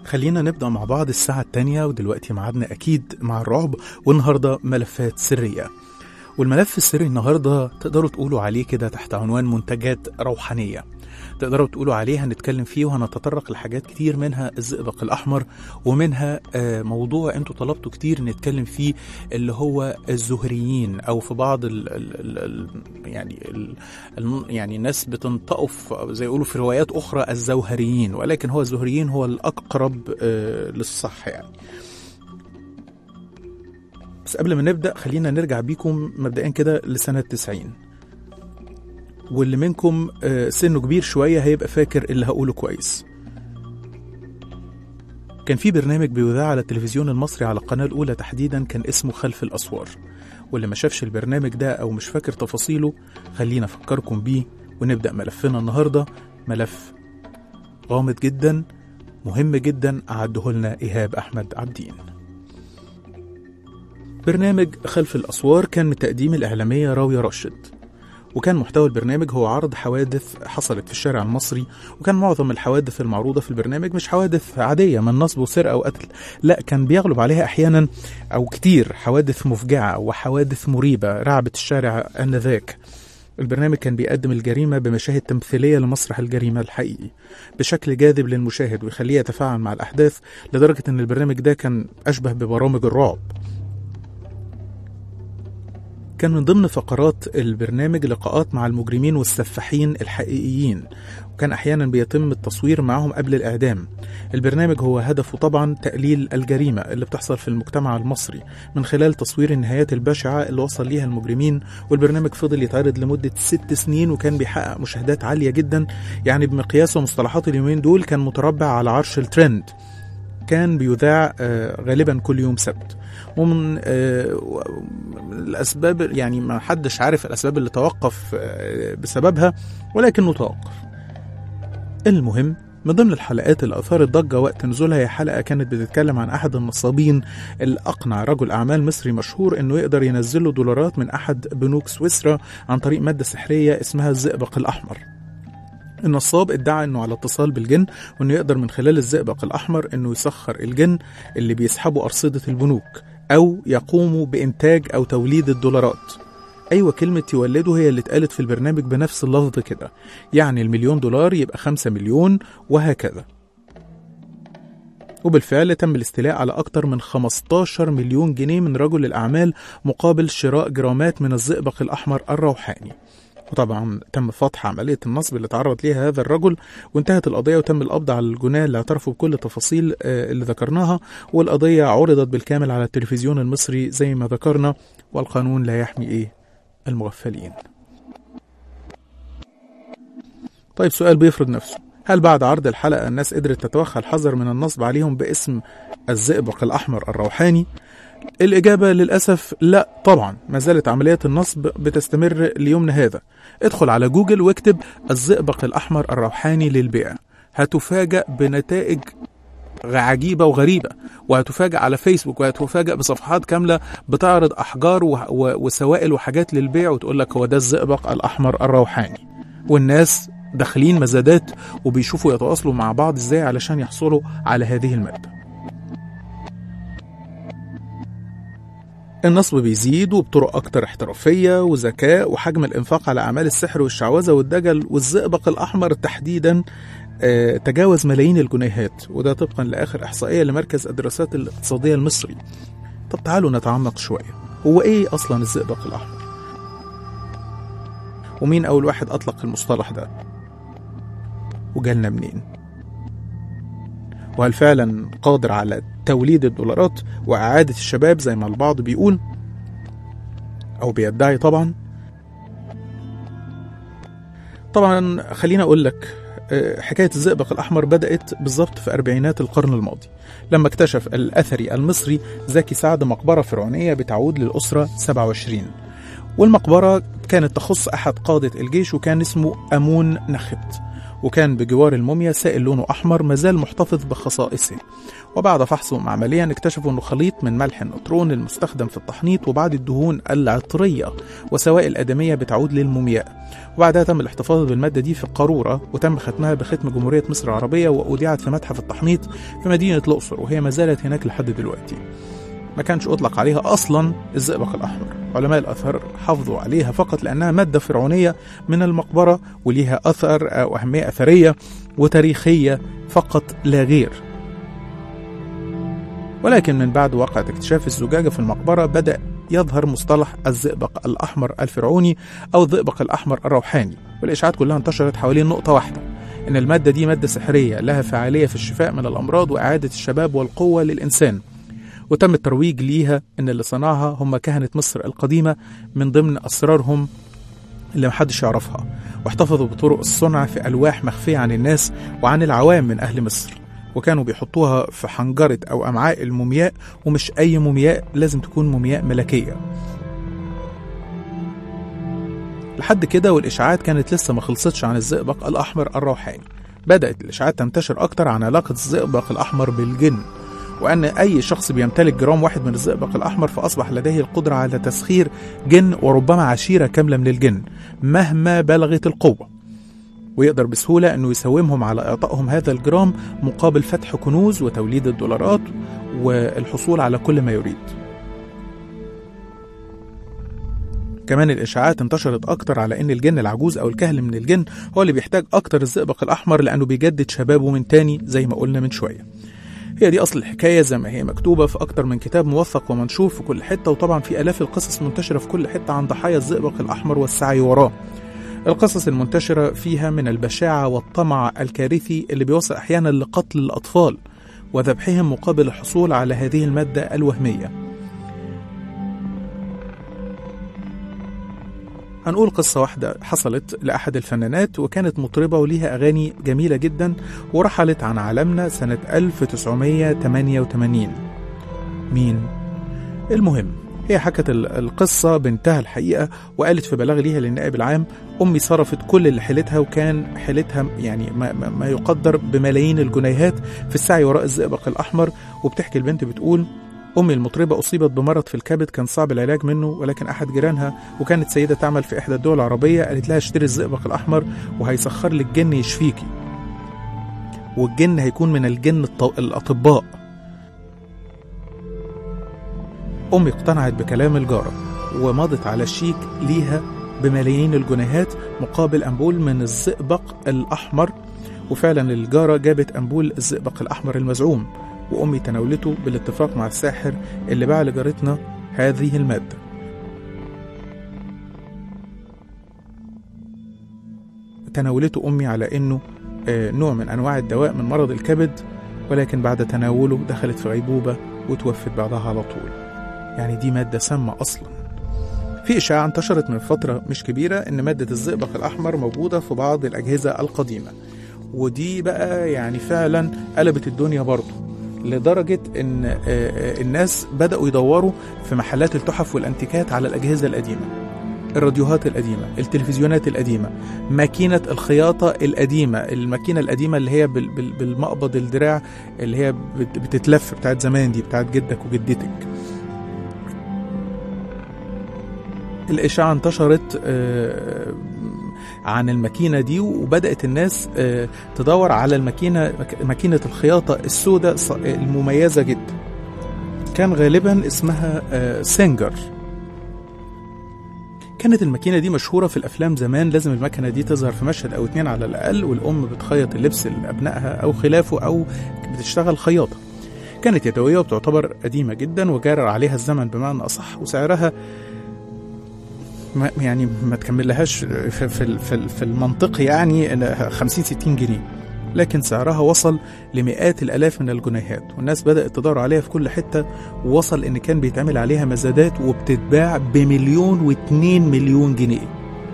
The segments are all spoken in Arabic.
خلينا نبدأ مع بعض الساعة التانية، ودلوقتي معادنا أكيد مع الرعب، والنهاردة ملفات سرية. والملف السري النهاردة تقدروا تقولوا عليه كده تحت عنوان منتجات روحانية. تقدروا تقولوا عليه هنتكلم فيه وهنتطرق لحاجات كتير، منها الزئبق الأحمر، ومنها موضوع انتوا طلبتوا كتير نتكلم فيه اللي هو الزهريين، أو في بعض يعني الناس بتنطقوا زي يقولوا في روايات أخرى الزوهريين، ولكن هو الزهريين هو الأقرب للصح يعني. بس قبل ما نبدأ خلينا نرجع بيكم مبدئيا كده لسنة 90، واللي منكم سنه كبير شوية هيبقى فاكر اللي هقوله كويس. كان في برنامج بيذاع على التلفزيون المصري على القناة الأولى تحديدا، كان اسمه خلف الأسوار. واللي ما شافش البرنامج ده أو مش فاكر تفاصيله خلينا أفكركم بيه ونبدأ ملفنا النهاردة. ملف غامض جدا، مهم جدا، أعده لنا إيهاب أحمد عبدين. برنامج خلف الأسوار كان من تقديم الإعلامية راوية راشد، وكان محتوى البرنامج هو عرض حوادث حصلت في الشارع المصري. وكان معظم الحوادث المعروضة في البرنامج مش حوادث عادية من نصب وسرقة وقتل، لا، كان بيغلب عليها أحيانا أو كتير حوادث مفجعة وحوادث مريبة رعبت الشارع آنذاك. البرنامج كان بيقدم الجريمة بمشاهد تمثيلية لمسرح الجريمة الحقيقي بشكل جاذب للمشاهد ويخليه يتفاعل مع الأحداث، لدرجة أن البرنامج ده كان أشبه ببرامج الرعب. كان من ضمن فقرات البرنامج لقاءات مع المجرمين والسفاحين الحقيقيين، وكان أحيانا بيتم التصوير معهم قبل الإعدام. البرنامج هو هدفه طبعا تقليل الجريمة اللي بتحصل في المجتمع المصري من خلال تصوير النهايات البشعة اللي وصل ليها المجرمين. والبرنامج فضل يتعرض لمدة 6 سنين، وكان بيحقق مشاهدات عالية جدا، يعني بمقياس ومصطلحات اليومين دول كان متربع على عرش الترند. كان بيذاع غالبا كل يوم سبت. ومن الأسباب يعني ما حدش عارف الأسباب اللي توقف بسببها، ولكنه توقف. المهم، من ضمن الحلقات اللي أثارت ضجة وقت نزولها هي حلقة كانت بتتكلم عن أحد النصابين اللي أقنع رجل أعمال مصري مشهور إنه يقدر ينزله دولارات من أحد بنوك سويسرا عن طريق مادة سحرية اسمها الزئبق الأحمر. النصاب ادعى انه على اتصال بالجن، وانه يقدر من خلال الزئبق الاحمر انه يسخر الجن اللي بيسحبوا ارصدة البنوك او يقوموا بانتاج او توليد الدولارات. ايوه، كلمة يولدوا هي اللي اتقالت في البرنامج بنفس اللفظ كده، يعني $1,000,000 يبقى 5 مليون وهكذا. وبالفعل تم الاستيلاء على أكثر من 15 مليون جنيه من رجل الأعمال مقابل شراء جرامات من الزئبق الأحمر الروحاني. وطبعا تم فتح عملية النصب اللي تعرض ليها هذا الرجل، وانتهت القضية وتم القبض على الجناه اللي اعترفوا بكل التفاصيل اللي ذكرناها. والقضية عرضت بالكامل على التلفزيون المصري زي ما ذكرنا، والقانون لا يحمي المغفلين. طيب، سؤال بيفرض نفسه، هل بعد عرض الحلقة الناس قدرت تتوخى الحذر من النصب عليهم باسم الزئبق الأحمر الروحاني؟ الإجابة للأسف لا طبعا، ما زالت عمليات النصب بتستمر ليومنا هذا. ادخل على جوجل واكتب الزئبق الأحمر الروحاني للبيع، هتفاجأ بنتائج عجيبة وغريبة، وهتفاجأ على فيسبوك، وهتفاجأ بصفحات كاملة بتعرض أحجار وسوائل وحاجات للبيع، وتقول لك هو ده الزئبق الأحمر الروحاني. والناس داخلين مزادات وبيشوفوا يتواصلوا مع بعض ازاي علشان يحصلوا على هذه المادة. النصب بيزيد وبطرق أكتر احترافية وذكاء، وحجم الإنفاق على أعمال السحر والشعوذة والدجل والزئبق الأحمر تحديدا تجاوز ملايين الجنيهات، وده طبقا لآخر إحصائية لمركز الدراسات الاقتصادية المصري. طب تعالوا نتعمق شوية، هو إيه أصلا الزئبق الأحمر؟ ومين أول واحد أطلق المصطلح ده؟ وجالنا منين؟ وهل فعلا قادر على توليد الدولارات وإعادة الشباب زي ما البعض بيقول أو بيدعي؟ طبعا خلينا أقول لك، حكاية الزئبق الأحمر بدأت بالضبط في أربعينات القرن الماضي، لما اكتشف الأثري المصري زكي سعد مقبرة فرعونية بتعود للأسرة 27. والمقبرة كانت تخص أحد قادة الجيش، وكان اسمه أمون نخت. وكان بجوار الموميا سائل لونه أحمر مازال محتفظ بخصائصه. وبعد فحصه معمليا اكتشفوا أنه خليط من ملح النطرون المستخدم في التحنيط وبعض الدهون العطرية وسوائل آدمية بتعود للمومياء. وبعدها تم الاحتفاظ بالمادة دي في قارورة وتم ختمها بختم جمهورية مصر العربية وأودعت في متحف التحنيط في مدينة الأقصر، وهي ما زالت هناك لحد دلوقتي. ما كانش أطلق عليها أصلا الزئبق الأحمر، علماء الآثار حافظوا عليها فقط لأنها مادة فرعونية من المقبرة وليها أثر أو أهمية أثرية وتاريخية فقط لا غير. ولكن من بعد وقعة اكتشاف الزجاجة في المقبرة بدأ يظهر مصطلح الزئبق الأحمر الفرعوني أو الزئبق الأحمر الروحاني، والإشاعات كلها انتشرت حوالين نقطة واحدة، إن المادة دي مادة سحرية لها فعالية في الشفاء من الأمراض وإعادة الشباب والقوة للإنسان. وتم الترويج ليها إن اللي صنعها هم كهنة مصر القديمة من ضمن أسرارهم اللي محدش يعرفها، واحتفظوا بطرق الصنع في ألواح مخفية عن الناس وعن العوام من أهل مصر، وكانوا بيحطوها في حنجرة أو أمعاء المومياء، ومش أي مومياء، لازم تكون مومياء ملكية. لحد كده والإشاعات كانت لسه ما خلصتش عن الزئبق الأحمر الروحاني. بدأت الإشاعات تنتشر أكتر عن علاقة الزئبق الأحمر بالجن، وأن أي شخص بيمتلك جرام واحد من الزئبق الأحمر فأصبح لديه القدرة على تسخير جن وربما عشيرة كاملة من الجن مهما بلغت القوة، ويقدر بسهولة أنه يساومهم على إعطائهم هذا الجرام مقابل فتح كنوز وتوليد الدولارات والحصول على كل ما يريد. كمان الإشاعات انتشرت أكتر على أن الجن العجوز أو الكهل من الجن هو اللي بيحتاج أكتر الزئبق الأحمر لأنه بيجدد شبابه من تاني زي ما قلنا من شوية. هي دي أصل الحكاية زي ما هي مكتوبة في أكتر من كتاب موثق ومنشور في كل حتة، وطبعا في آلاف القصص منتشرة في كل حتة عن ضحايا الزئبق الأحمر والسعي وراه. القصص المنتشرة فيها من البشاعة والطمع الكارثي اللي بيوصل أحيانا لقتل الأطفال وذبحهم مقابل الحصول على هذه المادة الوهمية. هنقول قصة واحدة حصلت لأحد الفنانات وكانت مطربة وليها أغاني جميلة جدا، ورحلت عن عالمنا سنة 1988. مين؟ المهم هي حكت القصة بنتها الحقيقة، وقالت في بلاغ ليها للنائب العام: أمي صرفت كل اللي حيلتها، وكان حيلتها يعني ما يقدر بملايين الجنيهات في السعي وراء الزئبق الأحمر. وبتحكي البنت بتقول: أمي المطربة أصيبت بمرض في الكبد كان صعب العلاج منه، ولكن أحد جيرانها وكانت سيدة تعمل في إحدى الدول العربية قالت لها: اشتري الزئبق الأحمر وهيسخر لك جن يشفيكي، والجن هيكون من الجن الأطباء. أمي اقتنعت بكلام الجارة ومضت على الشيك ليها بملايين الجنيهات مقابل أنبول من الزئبق الأحمر، وفعلا الجارة جابت أنبول الزئبق الأحمر المزعوم، وأمي تناولته بالاتفاق مع الساحر اللي باع لجارتنا هذه المادة. تناولته أمي على أنه نوع من أنواع الدواء من مرض الكبد، ولكن بعد تناوله دخلت في غيبوبة وتوفت بعدها على طول. يعني دي مادة سامة أصلا. في إشاعة انتشرت من فترة مش كبيرة إن مادة الزئبق الأحمر موجودة في بعض الأجهزة القديمة، ودي بقى يعني فعلا قلبت الدنيا برضو، لدرجة إن الناس بدأوا يدوروا في محلات التحف والأنتيكات على الأجهزة القديمة، الراديوهات القديمة، التلفزيونات القديمة، ماكينة الخياطة القديمة، الماكينة القديمة اللي هي بالمقبض الدراع اللي هي بتتلف بتاعت زمان دي، بتاعت جدك وجدتك. الإشاعة انتشرت عن الماكينة دي، وبدأت الناس تدور على ماكينة الخياطة السوداء المميزة جدا، كان غالبا اسمها سينجر. كانت الماكينة دي مشهورة في الأفلام زمان، لازم الماكينة دي تظهر في مشهد أو اتنين على الأقل، والأم بتخيط اللبس لأبنائها أو خلافه، أو بتشتغل خياطة. كانت يدوية وبتعتبر قديمة جدا وجارر عليها الزمن بمعنى أصح، وسعرها يعني ما تكملهاش في المنطق يعني 50-60 جنيه، لكن سعرها وصل لمئات الآلاف من الجنيهات، والناس بدأت تدور عليها في كل حتة، ووصل إن كان بيتعمل عليها مزادات وبتتباع ب1 و2 مليون جنيه،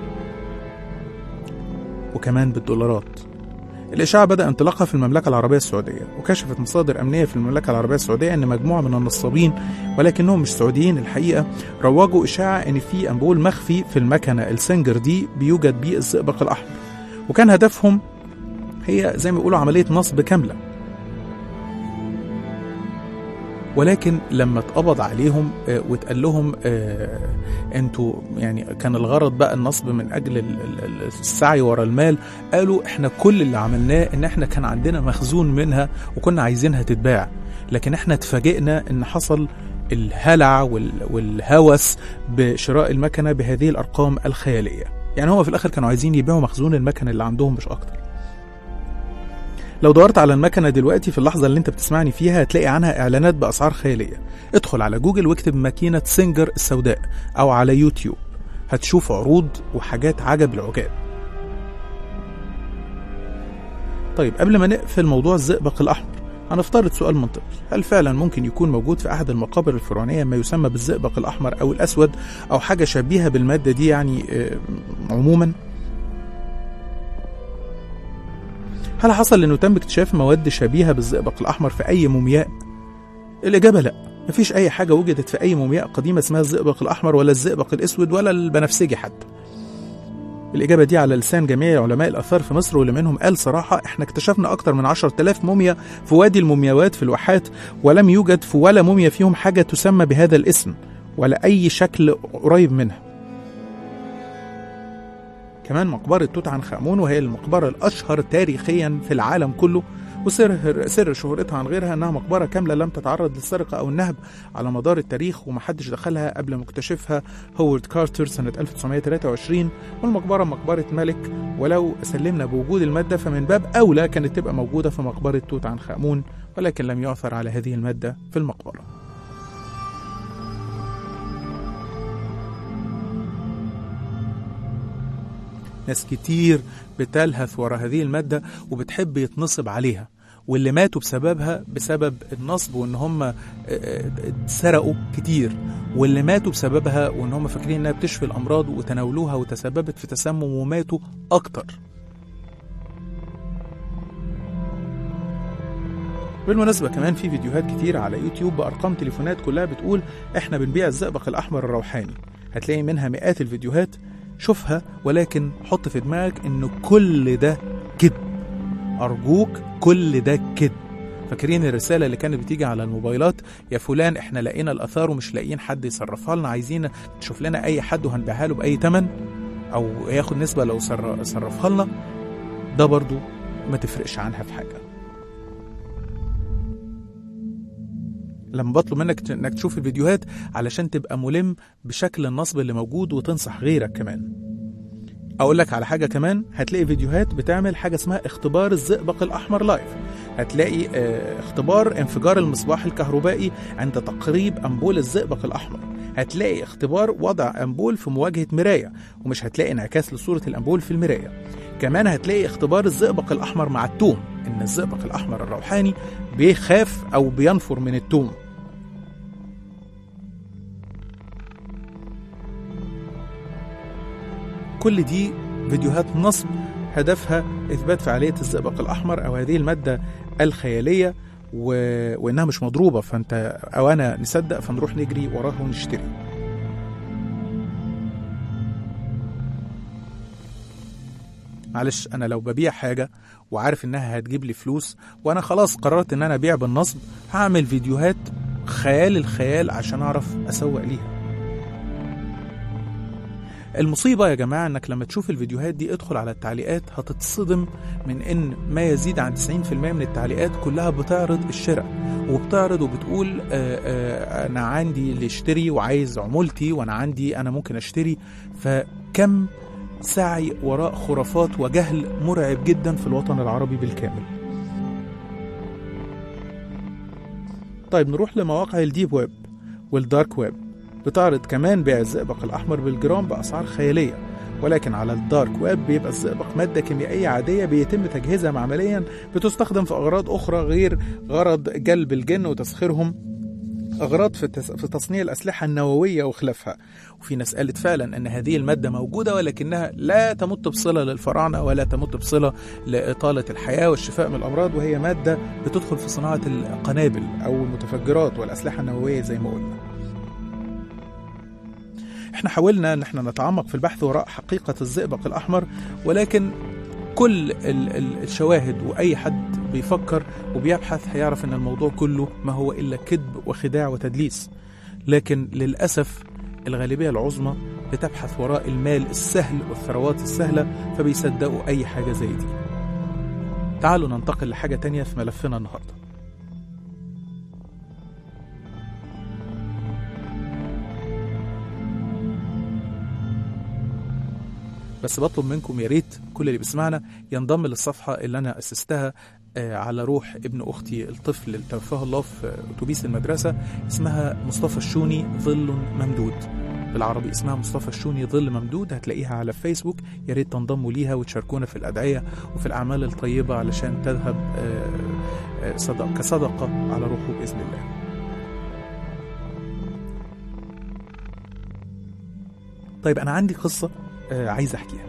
وكمان بالدولارات. الإشاعة بدأ انطلاقها في المملكة العربية السعودية، وكشفت مصادر أمنية في المملكة العربية السعودية أن مجموعة من النصابين ولكنهم مش سعوديين الحقيقة روجوا إشاعة أن في أنبول مخفي في المكنة السنجر دي بيوجد بيه الزئبق الأحمر، وكان هدفهم هي زي ما بيقولوا عملية نصب كاملة. ولكن لما اتقبض عليهم واتقال لهم انتوا يعني كان الغرض بقى النصب من اجل السعي ورا المال، قالوا احنا كل اللي عملناه ان احنا كان عندنا مخزون منها وكنا عايزينها تتباع، لكن احنا اتفاجئنا ان حصل الهلع والهوس بشراء المكنة بهذه الارقام الخيالية. يعني هو في الاخر كانوا عايزين يبيعوا مخزون المكنة اللي عندهم مش اكتر. لو دورت على المكنة دلوقتي في اللحظة اللي انت بتسمعني فيها هتلاقي عنها اعلانات باسعار خيالية. ادخل على جوجل واكتب ماكينة سينجر السوداء او على يوتيوب، هتشوف عروض وحاجات عجب العجاب. طيب قبل ما نقفل موضوع الزئبق الاحمر، هنفترض سؤال منطقي: هل فعلا ممكن يكون موجود في احد المقابر الفرعونية ما يسمى بالزئبق الاحمر او الاسود او حاجة شبيهة بالمادة دي يعني عموما؟ هل حصل انه تم اكتشاف مواد شبيهة بالزئبق الاحمر في اي مومياء؟ الاجابة لا، مفيش اي حاجة وجدت في اي مومياء قديمة اسمها الزئبق الاحمر ولا الزئبق الاسود ولا البنفسجي حتى. الاجابة دي على لسان جميع علماء الاثار في مصر، واللي منهم قال صراحة احنا اكتشفنا اكتر من 10,000 موميا في وادي المومياوات في الواحات، ولم يوجد في ولا موميا فيهم حاجة تسمى بهذا الاسم ولا اي شكل قريب منها. كمان مقبرة توت عنخ آمون، وهي المقبرة الأشهر تاريخيا في العالم كله، وسر شهرتها عن غيرها أنها مقبرة كاملة لم تتعرض للسرقة أو النهب على مدار التاريخ، ومحدش دخلها قبل ما اكتشفها هوارد كارتر سنة 1923. والمقبرة مقبرة ملك، ولو سلمنا بوجود المادة فمن باب أولى كانت تبقى موجودة في مقبرة توت عنخ آمون، ولكن لم يعثر على هذه المادة في المقبرة. ناس كتير بتلهث ورا هذه المادة وبتحب يتنصب عليها، واللي ماتوا بسببها بسبب النصب وان هم اتسرقوا كتير، واللي ماتوا بسببها وان هم فاكرين انها بتشفي الامراض وتناولوها وتسببت في تسمم وماتوا اكتر. بالمناسبة كمان في فيديوهات كتير على يوتيوب بأرقام تليفونات كلها بتقول احنا بنبيع الزئبق الأحمر الروحاني، هتلاقي منها مئات الفيديوهات، شوفها، ولكن حط في دماغك انه كل ده كذب، ارجوك كل ده كذب. فاكرين الرسالة اللي كانت بتيجي على الموبايلات: يا فلان احنا لقينا الآثار ومش لاقيين حد يصرفها لنا، عايزين تشوف لنا اي حد وهنبيعها له بأي تمن او ياخد نسبة لو صرفها لنا؟ ده برضو ما تفرقش عنها في حاجة. لما بطلب منك انك تشوف الفيديوهات علشان تبقى ملم بشكل النصب اللي موجود وتنصح غيرك كمان. اقول لك على حاجة كمان، هتلاقي فيديوهات بتعمل حاجة اسمها اختبار الزئبق الاحمر لايف. هتلاقي اختبار انفجار المصباح الكهربائي عند تقريب انبول الزئبق الاحمر، هتلاقي اختبار وضع انبول في مواجهة مراية ومش هتلاقي انعكاس لصورة الانبول في المراية. كمان هتلاقي اختبار الزئبق الاحمر مع التوم، ان الزئبق الاحمر الروحاني بيخاف او بينفر من التوم. كل دي فيديوهات نصب هدفها إثبات فعالية الزئبق الأحمر أو هذه المادة الخيالية وإنها مش مضروبة، فأنت أو أنا نصدق فنروح نجري وراها ونشتري. معلش، أنا لو ببيع حاجة وعارف إنها هتجيب لي فلوس وأنا خلاص قررت إن أنا أبيع بالنصب، هعمل فيديوهات خيال الخيال عشان أعرف أسوق ليها. المصيبة يا جماعة انك لما تشوف الفيديوهات دي ادخل على التعليقات هتتصدم من ان ما يزيد عن 90% من التعليقات كلها بتعرض الشراء، وبتعرض وبتقول انا عندي اللي اشتري وعايز عمولتي وانا عندي انا ممكن اشتري. فكم سعي وراء خرافات وجهل مرعب جدا في الوطن العربي بالكامل. طيب نروح لمواقع الديب ويب والدارك ويب، بتعرض كمان بيع الزئبق الأحمر بالجرام بأسعار خيالية، ولكن على الدارك ويب بيبقى الزئبق مادة كيميائية عادية بيتم تجهيزها معمليا، بتستخدم في أغراض أخرى غير غرض جلب الجن وتسخيرهم، أغراض في تصنيع الأسلحة النووية وخلافها. وفي ناس قالت فعلا أن هذه المادة موجودة ولكنها لا تمت بصلة للفراعنة ولا تمت بصلة لإطالة الحياة والشفاء من الأمراض، وهي مادة بتدخل في صناعة القنابل أو المتفجرات والأسلحة النووية زي ما قلنا. احنا حاولنا ان احنا نتعمق في البحث وراء حقيقة الزئبق الأحمر، ولكن كل الشواهد وأي حد بيفكر وبيبحث هيعرف أن الموضوع كله ما هو إلا كذب وخداع وتدليس. لكن للأسف الغالبية العظمى بتبحث وراء المال السهل والثروات السهلة، فبيصدقوا أي حاجة زي دي. تعالوا ننتقل لحاجة تانية في ملفنا النهاردة. بس بطلب منكم يا ريت كل اللي بيسمعنا ينضم للصفحة اللي أنا أسستها على روح ابن أختي الطفل اللي توفاه الله في أتوبيس المدرسة، اسمها مصطفى الشوني ظل ممدود، بالعربي اسمها مصطفى الشوني ظل ممدود. هتلاقيها على فيسبوك، يا ريت تنضموا ليها وتشاركونا في الأدعية وفي الأعمال الطيبة علشان تذهب كصدقة على روحه بإذن الله. طيب أنا عندي قصة عايز أحكيها.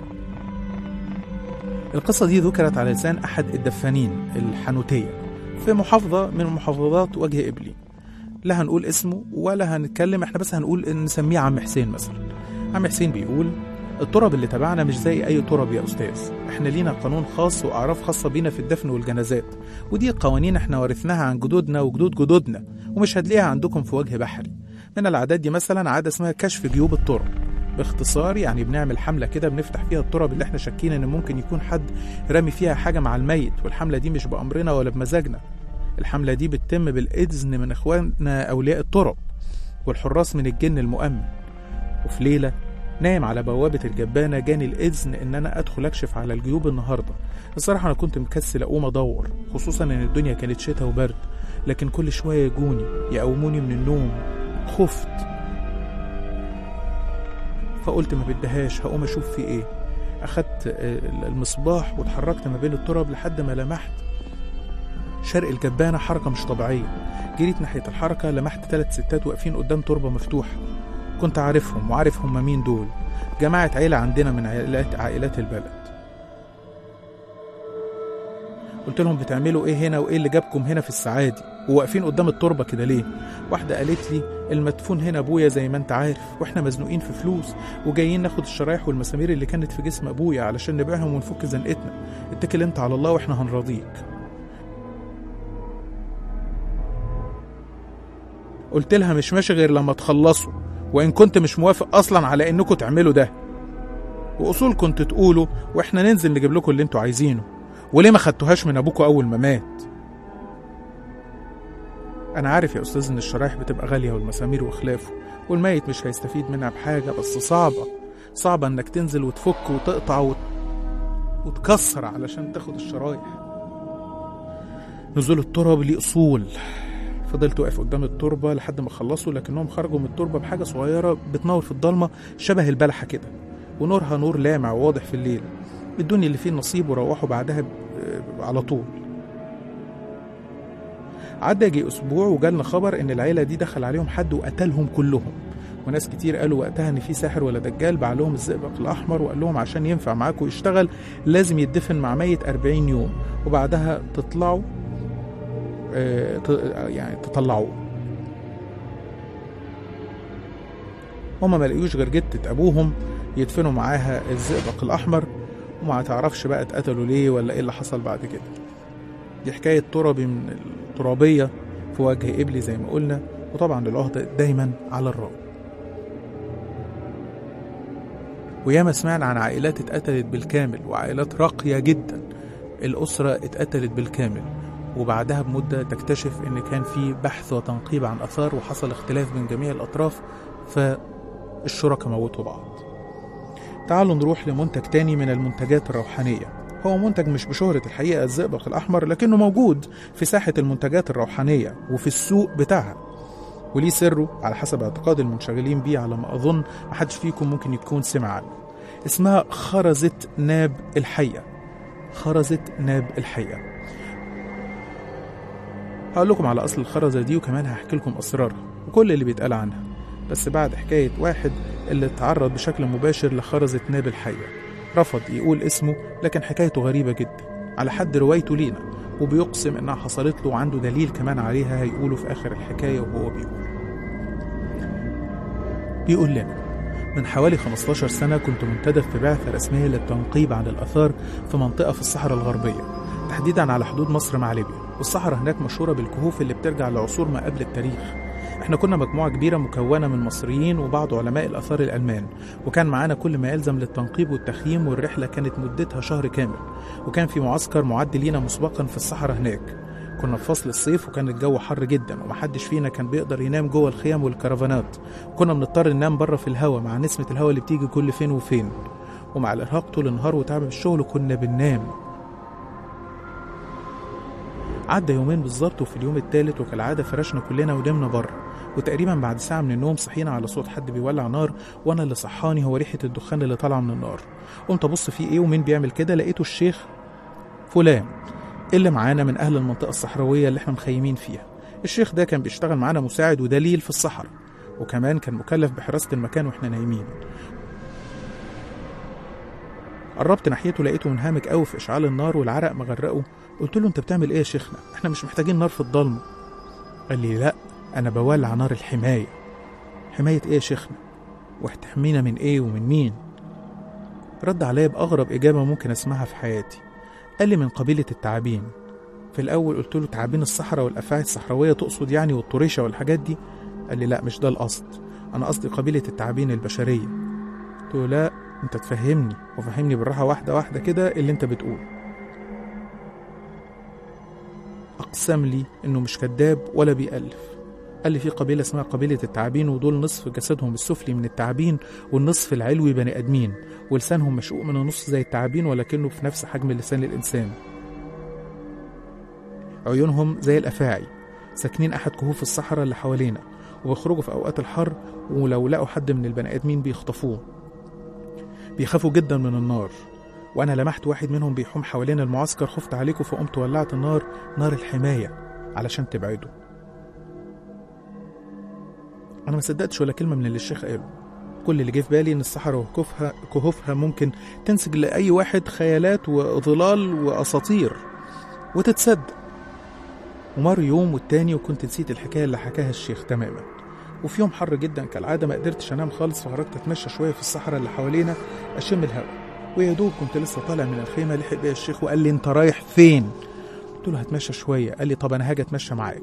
القصة دي ذكرت على لسان أحد الدفانين الحنوتية في محافظة من محافظات وجه إبلي، لا هنقول اسمه ولا هنتكلم، احنا بس هنقول نسميه عم حسين مثلا. عم حسين بيقول التراب اللي تبعنا مش زي أي تراب يا أستاذ، احنا لينا قانون خاص وأعراف خاصة بينا في الدفن والجنازات، ودي قوانين احنا ورثناها عن جدودنا وجدود جدودنا، ومش هتلاقيها عندكم في وجه بحري. من العادات دي مثلا عادة اسمها كشف جيوب التراب. باختصار يعني بنعمل حملة كده بنفتح فيها التراب اللي احنا شاكين ان ممكن يكون حد رامي فيها حاجة مع الميت، والحملة دي مش بأمرنا ولا بمزاجنا. الحملة دي بتتم بالإذن من إخواننا أولياء التراب والحراس من الجن المؤمن. وفي ليلة نايم على بوابة الجبانة جاني الإذن إن أنا أدخل أكشف على الجيوب النهاردة. الصراحة أنا كنت مكسل أقوم أدور، خصوصا إن الدنيا كانت شتاء وبرد، لكن كل شوية يجوني يقوموني من النوم. خفت فقلت ما بدهاش هقوم أشوف في إيه. أخدت المصباح واتحركت ما بين التراب لحد ما لمحت شرق الجبانة حركة مش طبيعية. جريت ناحية الحركة، لمحت 3 ستات واقفين قدام تربة مفتوحة. كنت عارفهم وعارف هم مين دول، جماعة عيلة عندنا من عائلات البلد. قلت لهم بتعملوا ايه هنا وايه اللي جابكم هنا في السعادي وواقفين قدام التربة كده ليه؟ واحدة قالت لي المدفون هنا ابويا زي ما انت عارف، واحنا مزنوقين في فلوس وجايين ناخد الشرايح والمسامير اللي كانت في جسم ابويا علشان نبيعهم ونفك زنقتنا. اتكل انت على الله واحنا هنراضيك. قلت لها مش ماشي غير لما تخلصوا، وإن كنت مش موافق أصلا على إنكم تعملوا ده، وأصول كنت تقولوا وإحنا ننزل نجيب لكم اللي انتوا عايزينه، وليه ما خدتوهاش من أبوكوا أول ما مات؟ أنا عارف يا أستاذ إن الشرايح بتبقى غالية والمسامير وخلافه، والميت مش هيستفيد منها بحاجة، بس صعبة إنك تنزل وتفك وتقطع وتكسر علشان تاخد الشرايح. نزول التراب ليه أصول. فضلت واقف قدام التربة لحد ما خلصوا، لكنهم خرجوا من التربة بحاجة صغيرة بتنور في الضلمة شبه البلحة كده، ونورها نور لامع وواضح في الليل. ادوني اللي فيه النصيب وروحوا بعدها على طول. عدى يجي أسبوع وجالنا خبر إن العيلة دي دخل عليهم حد وقتلهم كلهم، وناس كتير قالوا وقتها إن في ساحر ولا دجال باع لهم الزئبق الأحمر وقال لهم عشان ينفع معاكم يشتغل لازم يدفن مع ميت 40 يوم وبعدها تطلعوا يعني تطلعوه. هما ما لقيوش غير جتة أبوهم يدفنوا معاها الزئبق الأحمر، وما تعرفش بقى اتقتلوا ليه ولا إيه اللي حصل بعد كده. دي حكاية ترابي من الترابية في وجه إبلي زي ما قلنا، وطبعا العهدة دايما على الراوي. وياما سمعنا عن عائلات اتقتلت بالكامل وعائلات راقية جدا الأسرة اتقتلت بالكامل، وبعدها بمدة تكتشف إن كان في بحث وتنقيب عن أثار وحصل اختلاف بين جميع الأطراف فالشركاء موتوا بعض. تعالوا نروح لمنتج تاني من المنتجات الروحانية. هو منتج مش بشهرة الحقيقة الزئبق الأحمر، لكنه موجود في ساحة المنتجات الروحانية وفي السوق بتاعها، وليه سره على حسب اعتقاد المنشغلين بيه على ما أظن محدش فيكم ممكن يكون سمع عنه. اسمها خرزة ناب الحية. خرزة ناب الحية. هقول لكم على أصل الخرزة دي وكمان هحكي لكم أسرارها وكل اللي بيتقال عنها، بس بعد حكاية واحد اللي اتعرض بشكل مباشر لخرزة ناب الحية. رفض يقول اسمه، لكن حكايته غريبة جدا على حد روايته لينا، وبيقسم انها حصلت له وعنده دليل كمان عليها هيقوله في آخر الحكاية. وهو بيقول لنا من حوالي 15 سنة كنت منتدب في بعثة رسمية للتنقيب عن الآثار في منطقة في الصحراء الغربية، تحديدا على حدود مصر مع ليبيا. والصحراء هناك مشهورة بالكهوف اللي بترجع لعصور ما قبل التاريخ. احنا كنا مجموعة كبيرة مكونة من مصريين وبعض علماء الآثار الألمان، وكان معانا كل ما يلزم للتنقيب والتخييم، والرحلة كانت مدتها شهر كامل، وكان في معسكر معد لينا مسبقا في الصحراء هناك. كنا في فصل الصيف وكان الجو حر جدا، ومحدش فينا كان بيقدر ينام جوه الخيام والكرفانات، وكنا بنضطر ننام بره في الهواء مع نسمة الهواء اللي بتيجي كل فين وفين، ومع الإرهاق طول النهار وتعب الشغل كنا بننام. عدى يومين بالظبط، وفي اليوم الثالث وكالعادة فرشنا كلنا ونمنا بره، وتقريبا بعد ساعة من النوم صحينا على صوت حد بيولع نار، وانا اللي صحاني هو ريحة الدخان اللي طالعة من النار. قمت ابص فيه ايه ومين بيعمل كده، لقيته الشيخ فلان اللي معانا من اهل المنطقة الصحراوية اللي احنا مخيمين فيها. الشيخ ده كان بيشتغل معانا مساعد ودليل في الصحراء، وكمان كان مكلف بحراسة المكان واحنا نايمين. قربت ناحيته لقيته منهمك قوي في اشعال النار والعرق مغرقه. قلت له انت بتعمل ايه يا شيخنا؟ احنا مش محتاجين نار في الضلمه. قال لي لا، انا بولع نار الحمايه. حمايه ايه يا شيخنا؟ وهتحمينا من ايه ومن مين؟ رد عليا باغرب اجابه ممكن اسمعها في حياتي. قال لي من قبيله التعابين. في الاول قلت له تعابين الصحراء والافاعي الصحراويه تقصد يعني، والطريشه والحاجات دي؟ قال لي لا مش ده القصد، انا قصدي قبيله التعابين البشريه. قلت له لا انت تفهمني، وفهمني بالراحه واحده واحده كده اللي انت بتقوله. أقسم لي إنه مش كذاب ولا بيألف. قال لي في قبيلة اسمها قبيلة التعابين، ودول نصف جسدهم السفلي من التعابين والنصف العلوي بني آدمين، ولسانهم مشقوق من النص زي التعابين ولكنه في نفس حجم لسان الإنسان. عيونهم زي الأفاعي، ساكنين أحد كهوف الصحراء اللي حوالينا، وبيخرجوا في أوقات الحر، ولو لقوا حد من البني آدمين بيخطفوه. بيخافوا جدا من النار، وأنا لمحت واحد منهم بيحوم حوالين المعسكر، خفت عليكم فقمت ولعت النار، نار الحماية، علشان تبعدوا. أنا ما صدقتش ولا كلمة من اللي الشيخ قاله. كل اللي جه في بالي إن الصحراء وكهوفها ممكن تنسج لأي واحد خيالات وظلال وأساطير وتتصدق. ومر يوم والتاني وكنت نسيت الحكاية اللي حكاها الشيخ تماما. وفي يوم حر جدا كالعادة ما قدرتش أنام خالص، فخرجت أتمشى شوية في الصحراء اللي حوالينا أشم الهواء، ويا دوب كنت لسه طالع من الخيمة لحق بيا الشيخ وقال لي انت رايح فين؟ قلت له هتمشى شوية. قال لي طب انا هاجي اتمشى معاك.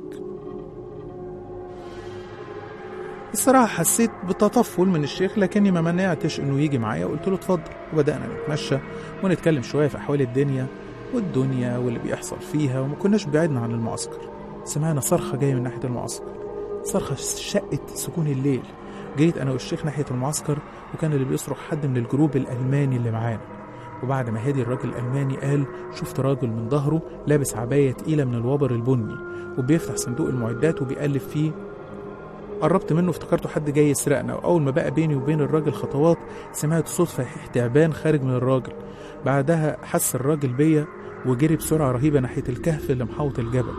الصراحة حسيت بتطفل من الشيخ، لكني ما منعتش انه يجي معايا، وقلت له اتفضل. وبدأنا نتمشى ونتكلم شوية في احوال الدنيا واللي بيحصل فيها، وما كناش بعدنا عن المعسكر. سمعنا صرخة جاية من ناحية المعسكر، صرخة شقت سكون الليل. جيت انا والشيخ ناحية المعسكر، وكان اللي بيصرخ حد من الجروب الألماني اللي معانا. وبعد ما هادي الراجل الألماني قال شفت راجل من ظهره لابس عباية تقيلة من الوبر البني، وبيفتح صندوق المعدات وبيقلب فيه. قربت منه افتكرته حد جاي يسرقنا، وأول ما بقى بيني وبين الراجل خطوات سمعت صوت فحيح تعبان خارج من الراجل. بعدها حس الراجل بيا وجري بسرعة رهيبة ناحية الكهف اللي محوط الجبل.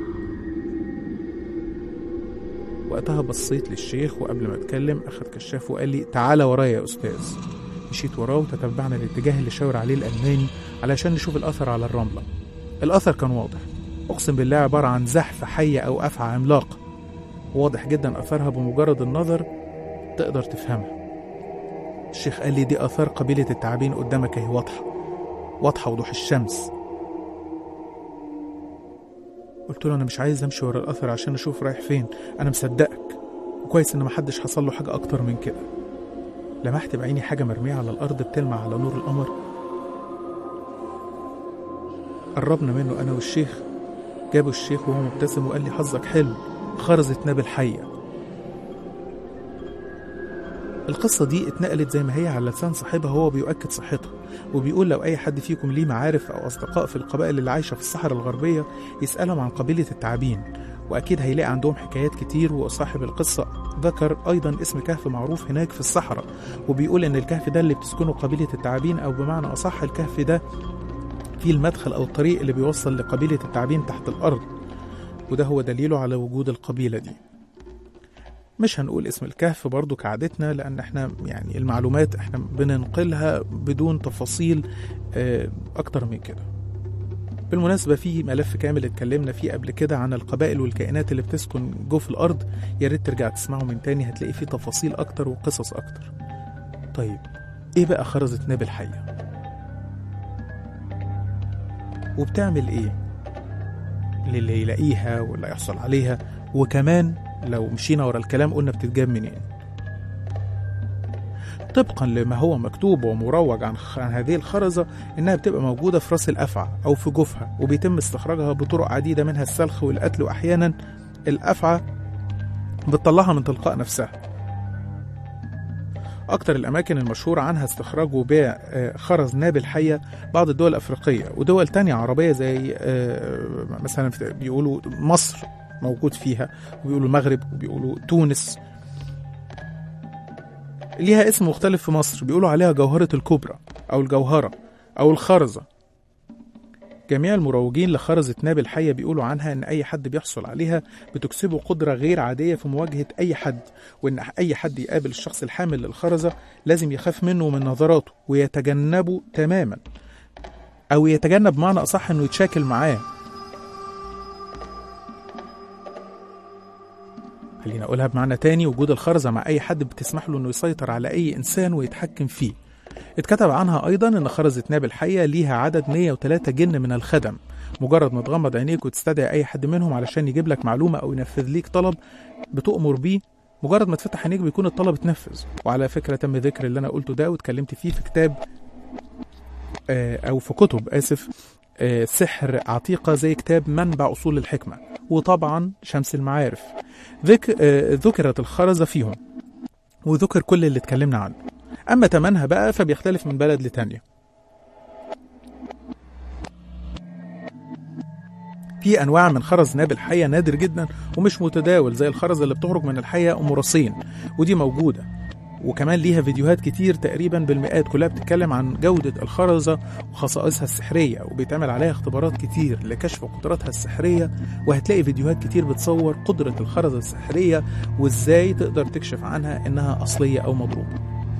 وقتها بصيت للشيخ، وقبل ما اتكلم اخد كشاف وقال لي تعالى ورايا يا استاذ. مشيت وراه وتتبعنا الاتجاه اللي شاور عليه الألماني علشان نشوف الأثر على الرملة. الأثر كان واضح، أقسم بالله عبارة عن زحف حية أو أفعى عملاقة، واضح جدا أثرها بمجرد النظر تقدر تفهمها. الشيخ قال لي دي آثار قبيلة التعابين قدامك اهي، واضحة وضوح الشمس. قلت له أنا مش عايز أمشي ورا الأثر عشان أشوف رايح فين، أنا مصدقك، وكويس إن محدش حصل له حاجة أكتر من كده. لمحت بعيني حاجة مرمية على الأرض بتلمع على نور القمر. قربنا منه أنا والشيخ، جابوا الشيخ وهو مبتسم وقال لي حظك حلو، خرزت نابل حية. القصة دي اتنقلت زي ما هي على لسان صاحبها، هو بيؤكد صحتها، وبيقول لو أي حد فيكم ليه معارف أو أصدقاء في القبائل اللي عايشة في الصحراء الغربية يسألهم عن قبيلة التعابين، وأكيد هيلاقي عندهم حكايات كتير. وصاحب القصة ذكر أيضا اسم كهف معروف هناك في الصحراء، وبيقول إن الكهف ده اللي بتسكنه قبيلة التعابين، أو بمعنى أصح الكهف ده فيه المدخل أو الطريق اللي بيوصل لقبيلة التعابين تحت الأرض، وده هو دليله على وجود القبيلة دي. مش هنقول اسم الكهف برضو كعادتنا، لأن احنا يعني المعلومات احنا بننقلها بدون تفاصيل أكتر من كده. بالمناسبة في ملف كامل اتكلمنا فيه قبل كده عن القبائل والكائنات اللي بتسكن جوه الأرض، يا ريت ترجع تسمعه من تاني، هتلاقي فيه تفاصيل أكتر وقصص أكتر. طيب ايه بقى خرزة ناب الحية؟ وبتعمل ايه للي يلاقيها واللي يحصل عليها؟ وكمان لو مشينا ورا الكلام قلنا بتتجاب منين؟ طبقا لما هو مكتوب ومروج عن هذه الخرزة إنها بتبقى موجودة في راس الأفعى أو في جوفها، وبيتم استخراجها بطرق عديدة منها السلخ والقتل، وأحيانا الأفعى بتطلعها من تلقاء نفسها. أكتر الأماكن المشهورة عنها استخراج وبيع خرز ناب الحية بعض الدول الأفريقية ودول تانية عربية، زي مثلا بيقولوا مصر موجود فيها، وبيقولوا المغرب، وبيقولوا تونس. ليها اسم مختلف في مصر، بيقولوا عليها جوهرة الكبرى أو الجوهرة أو الخرزة. جميع المروجين لخرزة ناب الحية بيقولوا عنها إن أي حد بيحصل عليها بتكسبه قدرة غير عادية في مواجهة أي حد، وإن أي حد يقابل الشخص الحامل للخرزة لازم يخاف منه ومن نظراته ويتجنبه تماما، أو يتجنب معنى أصح إنه يتشاكل معاه. خلينا أقولها بمعنى تاني، وجود الخرزة مع أي حد بتسمح له إنه يسيطر على أي إنسان ويتحكم فيه. اتكتب عنها أيضا إن خرزة ناب الحية ليها عدد 103 جن من الخدم، مجرد ما تغمض عينيك وتستدعي أي حد منهم علشان يجيب لك معلومة أو ينفذ ليك طلب بتؤمر بيه، مجرد ما تفتح عينيك بيكون الطلب اتنفذ. وعلى فكرة تم ذكر اللي أنا قلته ده واتكلمت فيه في كتاب أو في كتب سحر عتيقة، زي كتاب منبع أصول الحكمة، وطبعا شمس المعارف. ذكرت الخرزة فيهم وذكر كل اللي اتكلمنا عنه. أما تمنها بقى فبيختلف من بلد لتانية. في أنواع من خرز ناب الحية نادر جدا ومش متداول، زي الخرز اللي بتخرج من الحية أم رصين، ودي موجودة وكمان ليها فيديوهات كتير تقريبا بالمئات، كلها بتتكلم عن جودة الخرزة وخصائصها السحرية، وبيتعمل عليها اختبارات كتير لكشف قدراتها السحرية، وهتلاقي فيديوهات كتير بتصور قدرة الخرزة السحرية وازاي تقدر تكشف عنها انها أصلية أو مضروبة.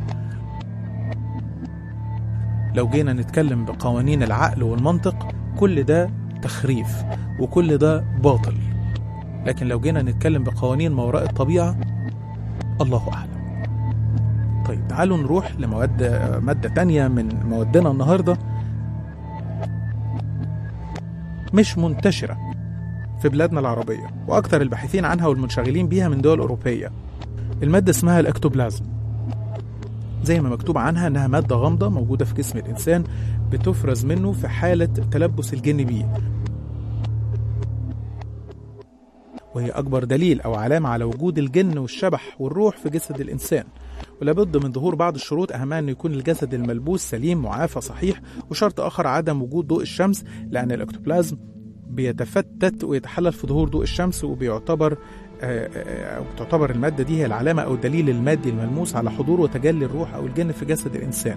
لو جينا نتكلم بقوانين العقل والمنطق كل ده تخريف وكل ده باطل، لكن لو جينا نتكلم بقوانين ما وراء الطبيعة الله أعلم. طيب تعالوا نروح مادة تانية من موادنا النهاردة، مش منتشرة في بلادنا العربية، وأكثر الباحثين عنها والمنشغلين بيها من دول أوروبية. المادة اسمها الأكتوبلازم. زي ما مكتوب عنها إنها مادة غامضة موجودة في جسم الإنسان بتفرز منه في حالة تلبس الجن بيه، وهي أكبر دليل أو علامة على وجود الجن والشبح والروح في جسد الإنسان. ولابد من ظهور بعض الشروط، أهمها أن يكون الجسد الملبوس سليم معافى صحيح، وشرط آخر عدم وجود ضوء الشمس، لأن الأكتوبلازم بيتفتت ويتحلل في ظهور ضوء الشمس، وبيعتبر أو تعتبر المادة دي هي العلامة أو الدليل المادي الملموس على حضور وتجلي الروح أو الجن في جسد الإنسان.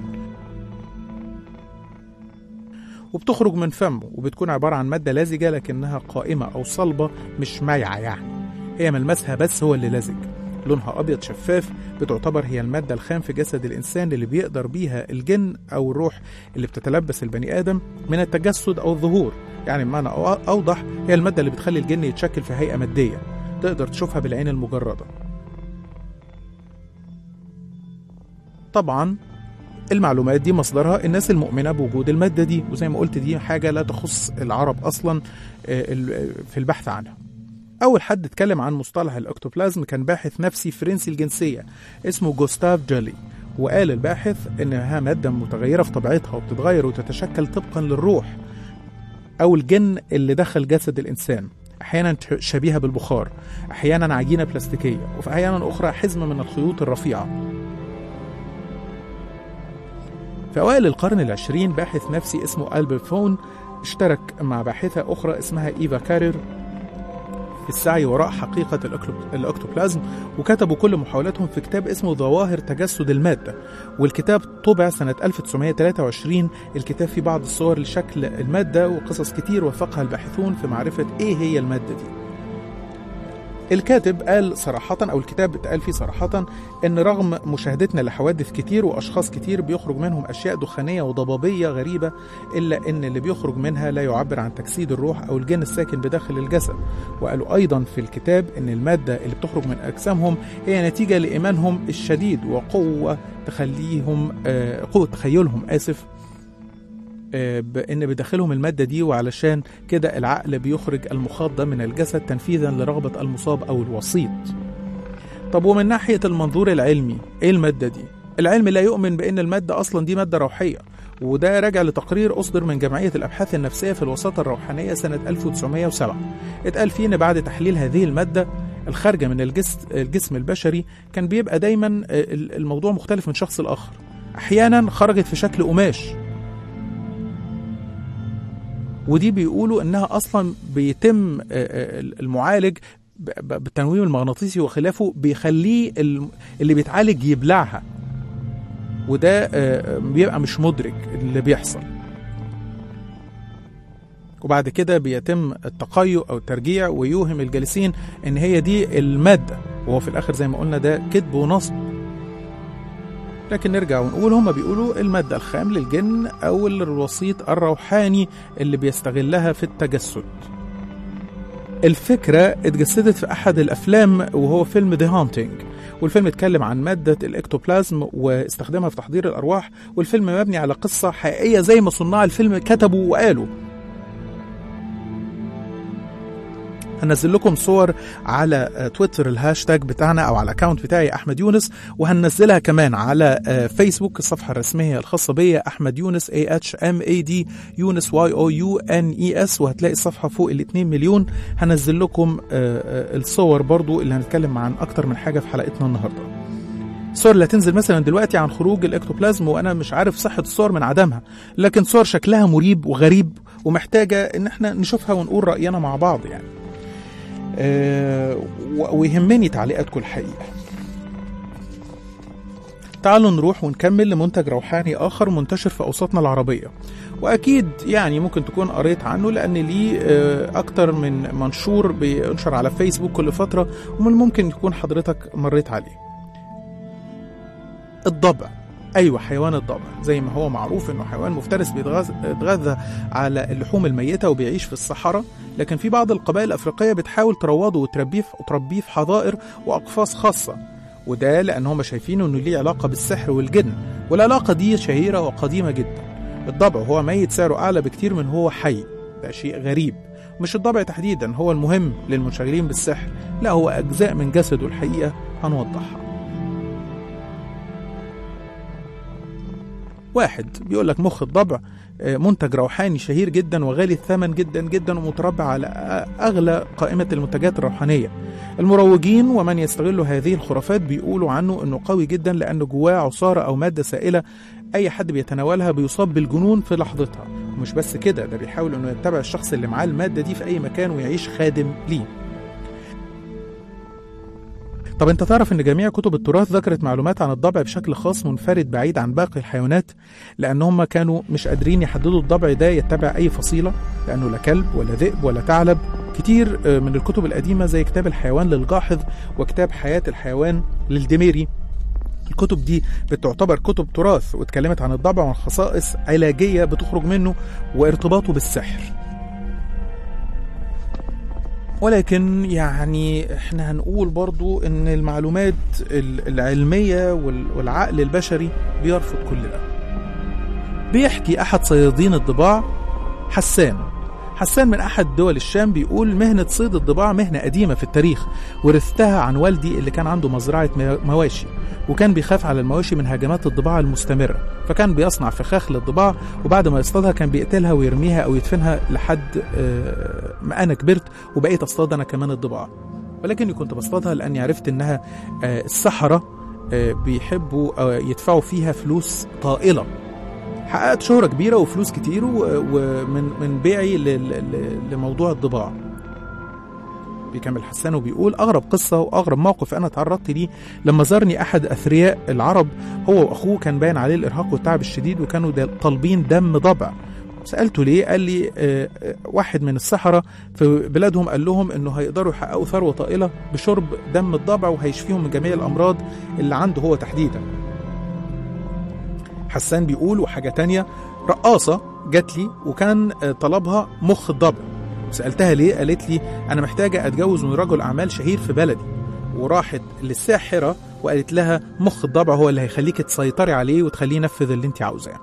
وبتخرج من فمه، وبتكون عبارة عن مادة لزجة لكنها قائمة أو صلبة مش مايعة، يعني هي ملمسها بس هو اللي لزج، لونها أبيض شفاف. بتعتبر هي المادة الخام في جسد الإنسان اللي بيقدر بيها الجن أو الروح اللي بتتلبس البني آدم من التجسد أو الظهور. يعني بمعنى أوضح، هي المادة اللي بتخلي الجن يتشكل في هيئة مادية تقدر تشوفها بالعين المجردة. الطبعا المعلومات دي مصدرها الناس المؤمنة بوجود المادة دي، وزي ما قلت دي حاجة لا تخص العرب أصلا في البحث عنها. أول حد اتكلم عن مصطلح الأكتوبلازم كان باحث نفسي فرنسي الجنسية اسمه جوستاف جولي، وقال الباحث إنها مادة متغيرة في طبيعتها وبتتغير وتتشكل طبقا للروح أو الجن اللي دخل جسد الإنسان، أحيانا شبيهة بالبخار، أحيانا عجينة بلاستيكية، وفي أحيانا أخرى حزمة من الخيوط الرفيعة. في أوائل القرن العشرين باحث نفسي اسمه ألبرت فون اشترك مع باحثة أخرى اسمها إيفا كارير في السعي وراء حقيقة الأكتوبلازم، وكتبوا كل محاولاتهم في كتاب اسمه ظواهر تجسد المادة، والكتاب طبع سنة 1923. الكتاب فيه بعض الصور لشكل المادة وقصص كتير وفقها الباحثون في معرفة إيه هي المادة دي. الكاتب قال صراحة، أو الكتاب اتقال فيه صراحة، إن رغم مشاهدتنا لحوادث كتير وأشخاص كتير بيخرج منهم أشياء دخانية وضبابية غريبة، إلا إن اللي بيخرج منها لا يعبر عن تجسيد الروح أو الجن الساكن بداخل الجسد. وقالوا أيضا في الكتاب إن المادة اللي بتخرج من أجسامهم هي نتيجة لإيمانهم الشديد وقوة قوة تخيلهم بأن بداخلهم المادة دي، وعلشان كده العقل بيخرج المخاط ده من الجسد تنفيذا لرغبة المصاب أو الوسيط. طب ومن ناحية المنظور العلمي، إيه المادة دي؟ العلم لا يؤمن بأن المادة أصلا دي مادة روحية، وده راجع لتقرير أصدر من جمعية الأبحاث النفسية في الوساطة الروحانية سنة 1907. اتقال فيه إن بعد تحليل هذه المادة الخارجة من الجسم البشري كان بيبقى دايما الموضوع مختلف من شخص لآخر. أحيانا خرجت في شكل قماش، ودي بيقولوا انها اصلا بيتم المعالج بالتنويم المغناطيسي وخلافه، بيخليه اللي بيتعالج يبلعها، وده بيبقى مش مدرك اللي بيحصل. وبعد كده بيتم التقيؤ او الترجيع ويوهم الجالسين ان هي دي المادة، وهو في الاخر زي ما قلنا ده كذب ونصب. لكن نرجع ونقول هم بيقولوا المادة الخام للجن أو الوسيط الروحاني اللي بيستغلها في التجسد. الفكرة اتجسدت في أحد الأفلام وهو فيلم The Haunting، والفيلم اتكلم عن مادة الإكتوبلازم واستخدامها في تحضير الأرواح، والفيلم مبني على قصة حقيقية زي ما صناع الفيلم كتبوا وقالوا. هننزل لكم صور على تويتر الهاشتاج بتاعنا او على الاكاونت بتاعي احمد يونس، وهننزلها كمان على فيسبوك الصفحه الرسميه الخاصه بيا احمد يونس AHMAD يونس YOUNES، وهتلاقي الصفحه فوق 2 مليون. هنزل لكم الصور برضو اللي هنتكلم عن اكتر من حاجه في حلقتنا النهارده. الصور اللي هتنزل مثلا دلوقتي عن خروج الاكتوبلازم، وانا مش عارف صحه الصور من عدمها، لكن صور شكلها مريب وغريب ومحتاجه ان احنا نشوفها ونقول راينا مع بعض يعني. ويهمني تعليقاتكم الحقيقة. تعالوا نروح ونكمل لمنتج روحاني آخر منتشر في أوساطنا العربية، وأكيد يعني ممكن تكون قريت عنه لأن ليه أكتر من منشور بينشر على فيسبوك كل فترة، ومن ممكن يكون حضرتك مريت عليه. الضبع، أيوة حيوان الضبع، زي ما هو معروف إنه حيوان مفترس بيتغذى على اللحوم الميتة وبيعيش في الصحراء، لكن في بعض القبائل الأفريقية بتحاول تروضه وتربيه في حظائر وأقفاص خاصة، وده لأن هم شايفين إنه ليه علاقة بالسحر والجن، والعلاقة دي شهيرة وقديمة جدا. الضبع هو ميت سعره أعلى بكتير من هو حي، ده شيء غريب. مش الضبع تحديدا هو المهم للمنشغلين بالسحر، لا هو أجزاء من جسده الحقيقة هنوضحها. واحد بيقول لك مخ الضبع منتج روحاني شهير جدا وغالي الثمن جدا جدا، ومتربع على أغلى قائمة المنتجات الروحانية. المروجين ومن يستغلوا هذه الخرافات بيقولوا عنه أنه قوي جدا لأنه جواه عصارة أو مادة سائلة، أي حد بيتناولها بيصاب بالجنون في لحظتها. ومش بس كده، ده بيحاول أنه يتبع الشخص اللي معاه المادة دي في أي مكان ويعيش خادم ليه. طب انت تعرف ان جميع كتب التراث ذكرت معلومات عن الضبع بشكل خاص منفرد بعيد عن باقي الحيوانات، لانهم كانوا مش قادرين يحددوا الضبع ده يتبع اي فصيلة، لانه لا كلب ولا ذئب ولا ثعلب. كتير من الكتب القديمة زي كتاب الحيوان للجاحظ وكتاب حياة الحيوان للدميري، الكتب دي بتعتبر كتب تراث واتكلمت عن الضبع وعن خصائص علاجية بتخرج منه وارتباطه بالسحر. ولكن يعني احنا هنقول برضو ان المعلومات العلمية والعقل البشري بيرفض كل ده. بيحكي احد صيادين الضباع حسان من احد دول الشام، بيقول مهنة صيد الضباع مهنة قديمة في التاريخ، ورثتها عن والدي اللي كان عنده مزرعة مواشي، وكان بيخاف على المواشي من هجمات الضباع المستمرة، فكان بيصنع فخاخ للضباع، وبعد ما يصطادها كان بيقتلها ويرميها او يدفنها لحد ما انا كبرت وبقيت اصطاد انا كمان الضباع. ولكني كنت بصطادها لاني عرفت انها السحرة بيحبوا يدفعوا فيها فلوس طائلة. حققت شهرة كبيرة وفلوس كتير ومن بيعي لموضوع الضباع. بيكمل حسان وبيقول أغرب قصة وأغرب موقف أنا تعرضت ليه لما زارني أحد أثرياء العرب، هو وأخوه كان باين عليه الإرهاق والتعب الشديد، وكانوا طالبين دم ضبع، سألته ليه؟ قال لي واحد من السحرة في بلادهم قال لهم انه هيقدروا يحققوا ثروة طائلة بشرب دم الضبع، وهيشفيهم من جميع الأمراض اللي عنده هو تحديدا. حسان بيقول وحاجة تانية، رقاصة جات لي وكان طلبها مخ الضبع، سألتها ليه؟ قالت لي أنا محتاجة أتجوز من رجل أعمال شهير في بلدي، وراحت للساحرة وقالت لها مخ الضبع هو اللي هيخليك تسيطري عليه وتخليه ينفذ اللي انت عاوزاه.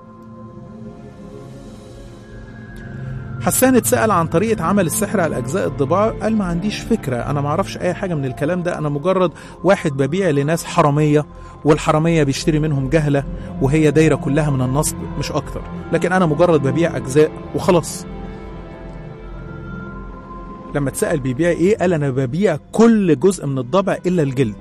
حسان اتسأل عن طريقة عمل السحر على أجزاء الضباع، قال ما عنديش فكرة، أنا ما اعرفش أي حاجة من الكلام ده، أنا مجرد واحد ببيع لناس حرامية، والحرامية بيشتري منهم جهلة، وهي دايرة كلها من النصب مش أكتر، لكن أنا مجرد ببيع أجزاء وخلاص. لما اتسأل بيبيع إيه؟ قال أنا ببيع كل جزء من الضبع إلا الجلد.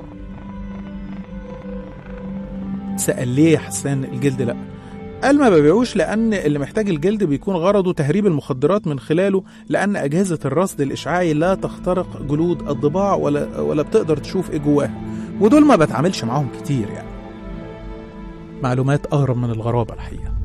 سأل ليه حسان الجلد لأ؟ قال ما ببيعوش لأن اللي محتاج الجلد بيكون غرضه تهريب المخدرات من خلاله، لأن أجهزة الرصد الإشعاعي لا تخترق جلود الضباع ولا بتقدر تشوف إيه جواها، ودول ما بتعاملش معاهم كتير يعني. معلومات أغرب من الغرابة الحقيقة.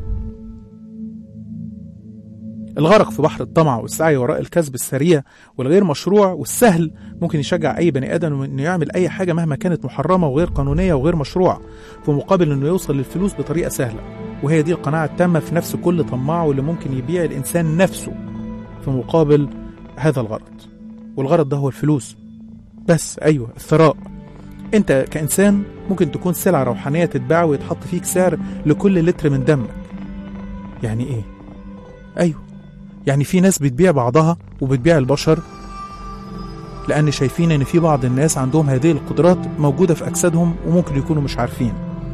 الغرق في بحر الطمع والسعي وراء الكسب السريع والغير مشروع والسهل ممكن يشجع أي بني آدم إنه يعمل أي حاجة مهما كانت محرمة وغير قانونية وغير مشروعة، في مقابل إنه يوصل للفلوس بطريقة سهلة. وهي دي القناعة التامة في نفس كل طماع، واللي ممكن يبيع الإنسان نفسه في مقابل هذا الغرض. والغرض ده هو الفلوس بس. أيوة، الثراء. أنت كإنسان ممكن تكون سلعة روحانية تتباع ويتحط فيك سعر لكل لتر من دمك. يعني إيه؟ أيوة، يعني في ناس بتبيع بعضها وبتبيع البشر لأن شايفين إن في بعض الناس عندهم هذه القدرات موجودة في أجسادهم وممكن يكونوا مش عارفين.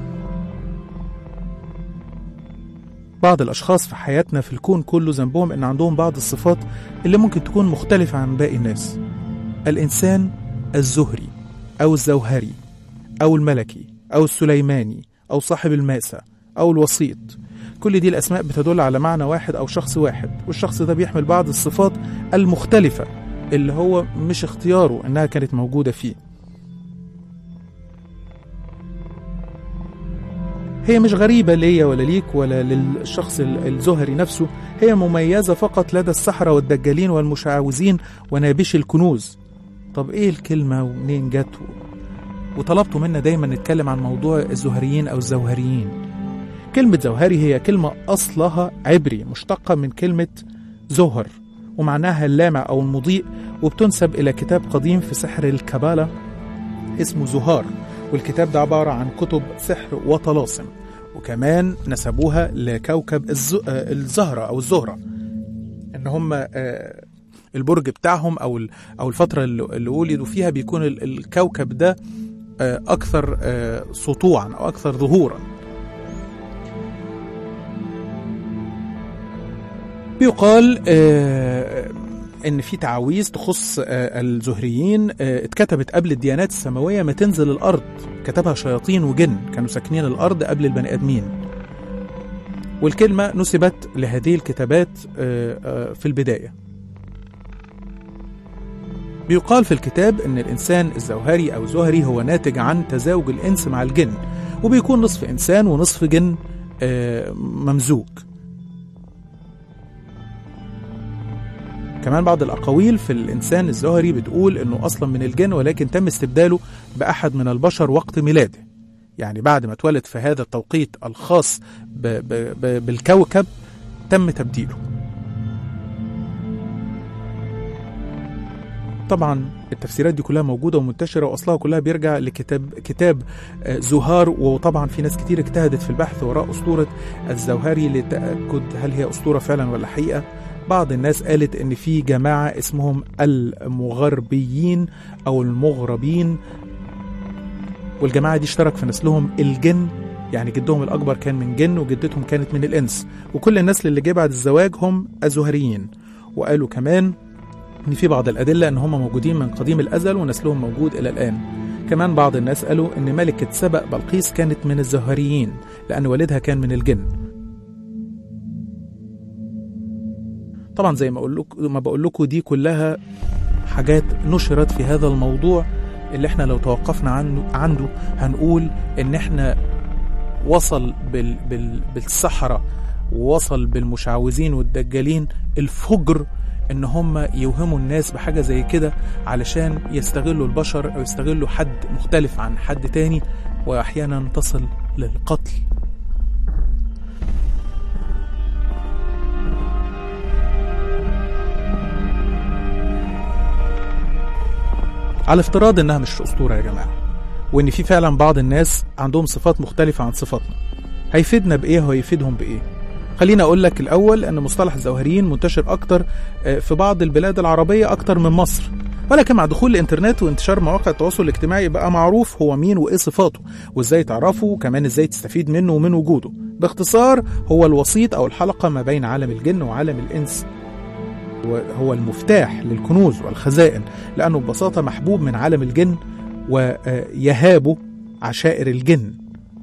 بعض الأشخاص في حياتنا في الكون كله ذنبهم إن عندهم بعض الصفات اللي ممكن تكون مختلفة عن باقي الناس. الإنسان الزهري أو الزوهري أو الملكي أو السليماني أو صاحب الماسة أو الوسيط، كل دي الأسماء بتدل على معنى واحد أو شخص واحد، والشخص ده بيحمل بعض الصفات المختلفة اللي هو مش اختياره إنها كانت موجودة فيه. هي مش غريبة ليا ولا ليك ولا للشخص الزهري نفسه، هي مميزة فقط لدى السحرة والدجالين والمشعوذين ونابش الكنوز. طب ايه الكلمة ومنين جت؟ وطلبتوا منا دايما نتكلم عن موضوع الزهريين أو الزوهريين. كلمة زوهري هي كلمة أصلها عبري مشتقة من كلمة زهر، ومعناها اللامع أو المضيء، وبتنسب إلى كتاب قديم في سحر الكابالا اسمه زهار، والكتاب ده عبارة عن كتب سحر وطلاسم. وكمان نسبوها لكوكب الزهرة أو الزهرة، إن هم البرج بتاعهم أو الفترة اللي ولدوا فيها بيكون الكوكب ده أكثر سطوعا أو أكثر ظهورا. بيقال إن في تعاويذ تخص الزهريين اتكتبت قبل الديانات السماوية ما تنزل الأرض، كتبها شياطين وجن كانوا ساكنين الأرض قبل البني آدمين، والكلمة نسبت لهذه الكتابات في البداية. بيقال في الكتاب إن الإنسان الزوهري أو زهري هو ناتج عن تزاوج الإنس مع الجن، وبيكون نصف إنسان ونصف جن ممزوج. كمان بعض الأقاويل في الإنسان الزهري بتقول إنه أصلا من الجن، ولكن تم استبداله بأحد من البشر وقت ميلاده، يعني بعد ما اتولد في هذا التوقيت الخاص بالكوكب تم تبديله. طبعا التفسيرات دي كلها موجودة ومنتشرة، وأصلها كلها بيرجع لكتاب زهار، وطبعا في ناس كتير اجتهدت في البحث وراء أسطورة الزوهري لتأكد هل هي أسطورة فعلا ولا حقيقة. بعض الناس قالت ان في جماعة اسمهم المغربيين او المغربين، والجماعة دي اشترك في نسلهم الجن، يعني جدهم الاكبر كان من جن وجدتهم كانت من الانس، وكل النسل اللي جه بعد الزواج هم الزهريين. وقالوا كمان ان في بعض الادلة ان هم موجودين من قديم الازل ونسلهم موجود الى الان. كمان بعض الناس قالوا ان ملكة سبأ بلقيس كانت من الزهريين لان والدها كان من الجن. طبعا زي ما بقول لكم دي كلها حاجات نشرت في هذا الموضوع اللي احنا لو توقفنا عنده هنقول ان احنا وصل بالسحرة ووصل بالمشعوذين والدجالين الفجر ان هم يوهموا الناس بحاجة زي كده علشان يستغلوا البشر او يستغلوا حد مختلف عن حد تاني، واحيانا تصل للقتل. على افتراض انها مش اسطورة يا جماعة، وان في فعلا بعض الناس عندهم صفات مختلفة عن صفاتنا، هيفيدنا بايه وهيفيدهم بايه؟ خلينا اقول لك الاول ان مصطلح الزوهريين منتشر اكتر في بعض البلاد العربية اكتر من مصر، ولكن مع دخول الانترنت وانتشار مواقع التواصل الاجتماعي بقى معروف هو مين وايه صفاته وازاي تعرفه، وكمان ازاي تستفيد منه ومن وجوده. باختصار هو الوسيط او الحلقة ما بين عالم الجن وعالم الانس، هو المفتاح للكنوز والخزائن، لأنه ببساطة محبوب من عالم الجن ويهابه عشائر الجن.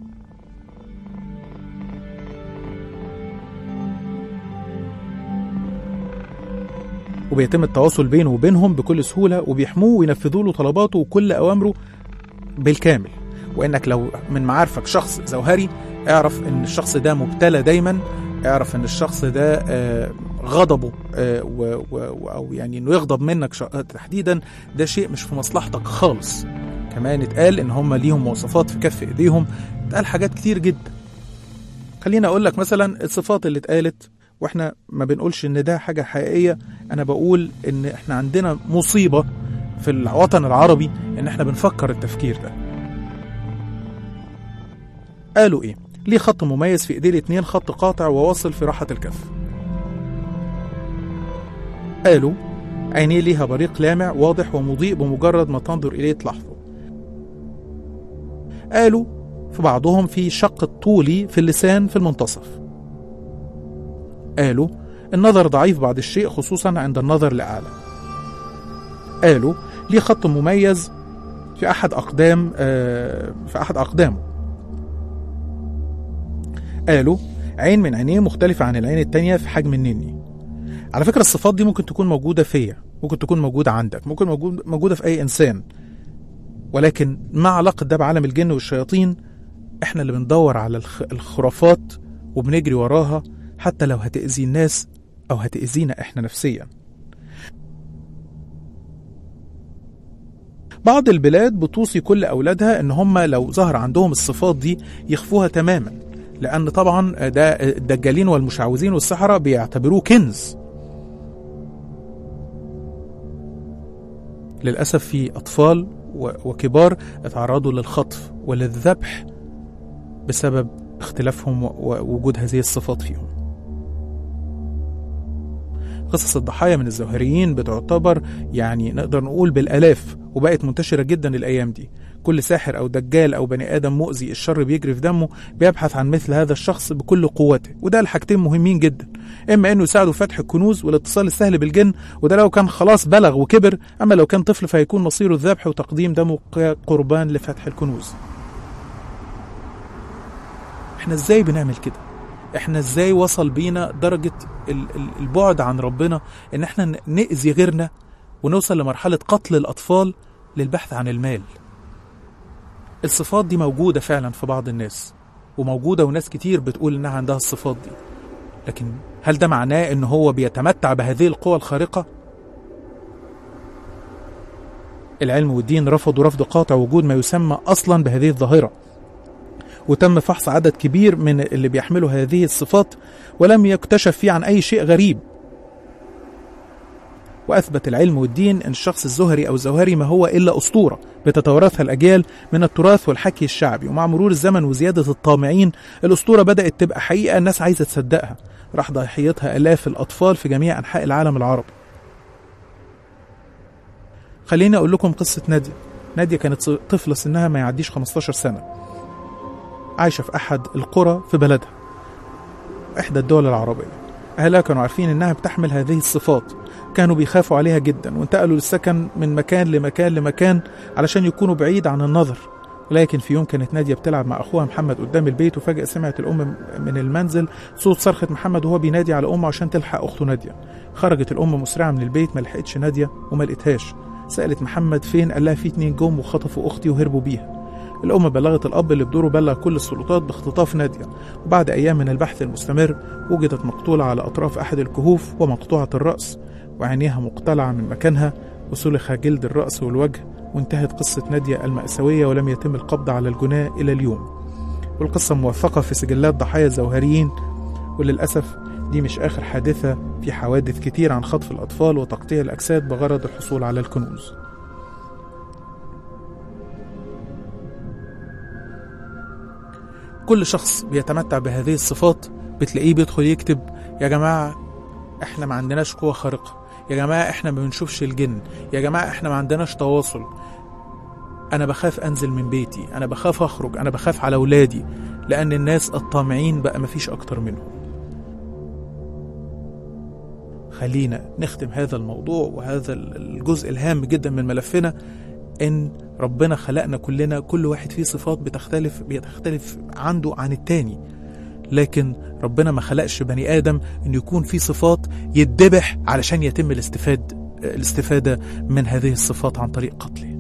وبيتم التواصل بينه وبينهم بكل سهولة، وبيحموه وينفذوا له طلباته وكل أوامره بالكامل. وإنك لو من معارفك شخص زوهري، اعرف إن الشخص ده مبتلى دايما، اعرف إن الشخص ده غضبه أو يعني إنه يغضب منك تحديدا ده شيء مش في مصلحتك خالص. كمان اتقال إن هم ليهم مواصفات في كف إيديهم، اتقال حاجات كتير جدا. خلينا أقول لك مثلا الصفات اللي اتقالت، واحنا ما بنقولش ان ده حاجة حقيقية، انا بقول ان احنا عندنا مصيبة في الوطن العربي ان احنا بنفكر التفكير ده. قالوا ايه؟ ليه خط مميز في ايديه الاتنين، خط قاطع وواصل في راحة الكف. قالوا عينيه ليها بريق لامع واضح ومضيء بمجرد ما تنظر اليه تلاحظه. قالوا في بعضهم في شق طولي في اللسان في المنتصف. قالوا النظر ضعيف بعض الشيء خصوصا عند النظر لأعلى. قالوا ليه خط مميز في أحد أقدامه. قالوا عين من عينيه مختلفة عن العين التانية في حجم النني. على فكرة الصفات دي ممكن تكون موجودة فيا، ممكن تكون موجودة عندك، ممكن موجودة في أي إنسان، ولكن مع علاقة ده بعالم الجن والشياطين احنا اللي بندور على الخرافات وبنجري وراها، حتى لو هتأذي الناس أو هتأذينا إحنا نفسيا. بعض البلاد بتوصي كل أولادها إن هم لو ظهر عندهم الصفات دي يخفوها تماما، لأن طبعا ده الدجالين والمشعوذين والسحرة بيعتبروه كنز. للأسف في أطفال وكبار اتعرضوا للخطف وللذبح بسبب اختلافهم ووجود هذه الصفات فيهم. قصص الضحايا من الزوهريين بتعتبر يعني نقدر نقول بالآلاف، وبقت منتشرة جدا الأيام دي. كل ساحر أو دجال أو بني آدم مؤذي الشر بيجري في دمه بيبحث عن مثل هذا الشخص بكل قوته، وده الحاجتين مهمين جدا، إما إنه يساعده في فتح الكنوز والاتصال السهل بالجن، وده لو كان خلاص بلغ وكبر، أما لو كان طفل فيكون مصيره الذبح وتقديم دمه قربان لفتح الكنوز. احنا ازاي بنعمل كده؟ احنا ازاي وصل بينا درجة البعد عن ربنا ان احنا نأذي غيرنا ونوصل لمرحلة قتل الأطفال للبحث عن المال؟ الصفات دي موجودة فعلا في بعض الناس، وموجودة وناس كتير بتقول انها عندها الصفات دي، لكن هل ده معناه ان هو بيتمتع بهذه القوى الخارقة؟ العلم والدين رفضوا رفض قاطع وجود ما يسمى أصلا بهذه الظاهرة، وتم فحص عدد كبير من اللي بيحملوا هذه الصفات ولم يكتشف فيه عن أي شيء غريب. وأثبت العلم والدين أن الشخص الزهري أو الزوهري ما هو إلا أسطورة بتتوارثها الأجيال من التراث والحكي الشعبي، ومع مرور الزمن وزيادة الطامعين الأسطورة بدأت تبقى حقيقة الناس عايزة تصدقها، راح ضحيتها آلاف الأطفال في جميع أنحاء العالم العربي. خليني أقول لكم قصة نادية. نادية كانت طفلة سنها ما يعديش 15 سنة، عايشة في أحد القرى في بلدها إحدى الدول العربية. أهلها كانوا عارفين إنها بتحمل هذه الصفات، كانوا بيخافوا عليها جدا، وانتقلوا للسكن من مكان لمكان لمكان علشان يكونوا بعيد عن النظر. ولكن في يوم كانت نادية بتلعب مع أخوها محمد قدام البيت، وفجأة سمعت الأم من المنزل صوت صرخة محمد وهو بينادي على أمه عشان تلحق أخته نادية. خرجت الأم مسرعة من البيت، ما لحقتش نادية وما لقيتهاش. سألت محمد فين، قال لها في 2 جم وخطفوا أختي وهربوا بيها. الأم بلغت الأب اللي بدوره بلغ كل السلطات باختطاف نادية، وبعد أيام من البحث المستمر وجدت مقتولة على أطراف أحد الكهوف ومقطوعة الرأس وعينيها مقتلعة من مكانها، وسلخ جلد الرأس والوجه، وانتهت قصة نادية المأساوية ولم يتم القبض على الجناه إلى اليوم. والقصة موثقة في سجلات ضحايا الزوهريين، وللأسف دي مش آخر حادثة في حوادث كتير عن خطف الأطفال وتقطيع الأجساد بغرض الحصول على الكنوز. كل شخص بيتمتع بهذه الصفات بتلاقيه بيدخل يكتب: يا جماعة احنا ما عندناش قوة خارقة، يا جماعة احنا ما بنشوفش الجن، يا جماعة احنا ما عندناش تواصل، انا بخاف انزل من بيتي، انا بخاف اخرج، انا بخاف على اولادي، لان الناس الطامعين بقى مفيش اكتر منهم. خلينا نختم هذا الموضوع وهذا الجزء الهام جدا من ملفنا، ان ربنا خلقنا كلنا، كل واحد فيه صفات بتختلف عنده عن التاني، لكن ربنا ما خلقش بني آدم انه يكون فيه صفات يتذبح علشان يتم الاستفادة من هذه الصفات عن طريق قتله.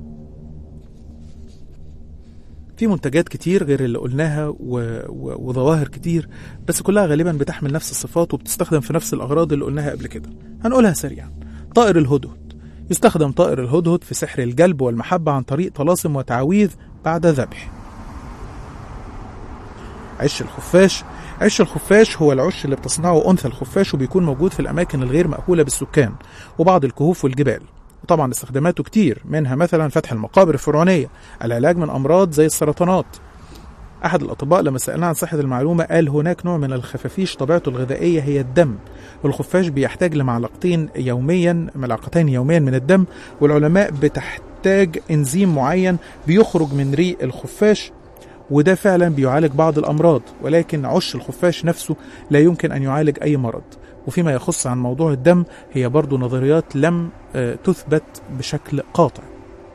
في منتجات كتير غير اللي قلناها وظواهر كتير، بس كلها غالبا بتحمل نفس الصفات وبتستخدم في نفس الأغراض اللي قلناها قبل كده. هنقولها سريعا. طائر الهدهد. يستخدم طائر الهدهد في سحر الجلب والمحبة عن طريق طلاسم وتعاويذ بعد ذبح. عش الخفاش. عش الخفاش هو العش اللي بتصنعه أنثى الخفاش، وبيكون موجود في الأماكن الغير مأهولة بالسكان وبعض الكهوف والجبال، وطبعا استخداماته كتير، منها مثلا فتح المقابر الفرعونية، العلاج من أمراض زي السرطانات. أحد الأطباء لما سألنا عن صحة المعلومة قال هناك نوع من الخفافيش طبيعته الغذائية هي الدم، والخفاش بيحتاج لمعلقتين يوميا من الدم، والعلماء بتحتاج إنزيم معين بيخرج من ريق الخفاش، وده فعلا بيعالج بعض الأمراض، ولكن عش الخفاش نفسه لا يمكن أن يعالج أي مرض. وفيما يخص عن موضوع الدم، هي برضو نظريات لم تثبت بشكل قاطع.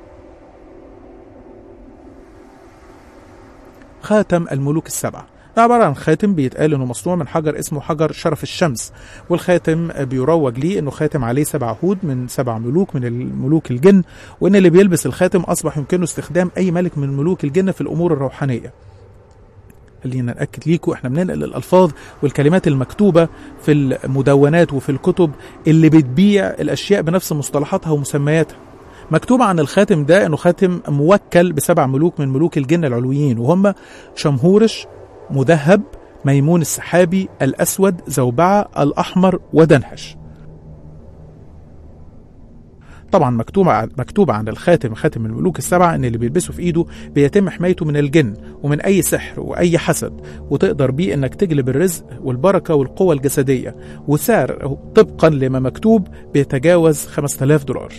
خاتم الملوك السبعة ده عبارة عن خاتم بيتقال انه مصنوع من حجر اسمه حجر شرف الشمس، والخاتم بيروج ليه انه خاتم عليه 7 عهود من 7 ملوك من الملوك الجن، وان اللي بيلبس الخاتم اصبح يمكنه استخدام اي ملك من ملوك الجن في الامور الروحانية. خلينا نأكد ليكم احنا بننقل الألفاظ والكلمات المكتوبة في المدونات وفي الكتب اللي بتبيع الأشياء بنفس مصطلحاتها ومسمياتها. مكتوب عن الخاتم ده انه خاتم موكل ب7 ملوك من ملوك الجن العلويين، وهم شمهورش، مذهب، ميمون السحابي، الأسود، زوبعة، الأحمر، ودنهش. طبعا مكتوب عن الخاتم، خاتم الملوك السبعة، ان اللي بيلبسه في ايده بيتم حمايته من الجن ومن اي سحر واي حسد، وتقدر بيه انك تجلب الرزق والبركة والقوة الجسدية، وسعر طبقا لما مكتوب بيتجاوز $5000.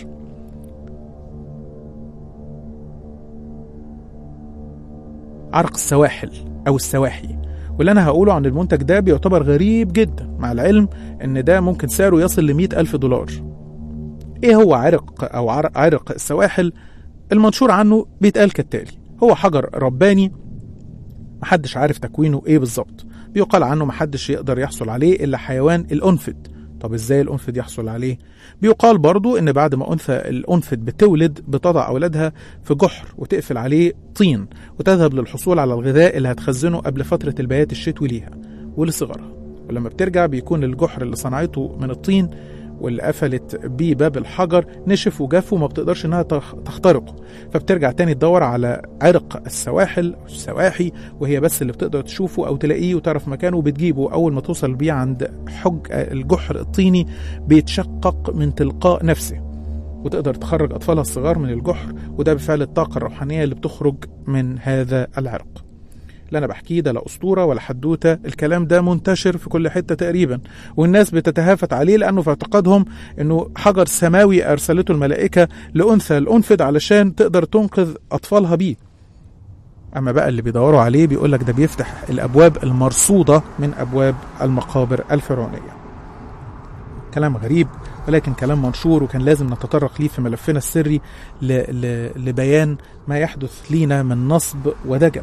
عرق السواحل او السواحي، واللي انا هقوله عن المنتج ده بيعتبر غريب جدا، مع العلم ان ده ممكن سعره يصل $100,000. ايه هو عرق السواحل؟ المنشور عنه بيتقال كالتالي: هو حجر رباني محدش عارف تكوينه ايه بالظبط، بيقال عنه محدش يقدر يحصل عليه الا حيوان الأنفد. طب ازاي الأنفد يحصل عليه؟ بيقال برضو ان بعد ما أنثى الأنفد بتولد بتضع أولادها في جحر وتقفل عليه طين، وتذهب للحصول على الغذاء اللي هتخزنه قبل فترة البيات الشتوي ليها ولصغرها، ولما بترجع بيكون الجحر اللي صنعته من الطين واللي قفلت بيه باب الحجر نشف وجف وما بتقدرش انها تخترقه، فبترجع تاني تدور على عرق السواحل أو السواحي، وهي بس اللي بتقدر تشوفه او تلاقيه وتعرف مكانه وبتجيبه. اول ما توصل بيه عند حج الجحر الطيني بيتشقق من تلقاء نفسه، وتقدر تخرج اطفالها الصغار من الجحر، وده بفعل الطاقة الروحانية اللي بتخرج من هذا العرق. لا أنا بحكيه ده لا أسطورة ولا حدوتة، الكلام ده منتشر في كل حتة تقريبا، والناس بتتهافت عليه لأنه في اعتقادهم أنه حجر سماوي أرسلته الملائكة لأنثى الأنفد علشان تقدر تنقذ أطفالها بيه. أما بقى اللي بيدوروا عليه بيقولك ده بيفتح الأبواب المرصودة من أبواب المقابر الفرعونية. كلام غريب ولكن كلام منشور، وكان لازم نتطرق ليه في ملفنا السري لبيان ما يحدث لينا من نصب ودجل.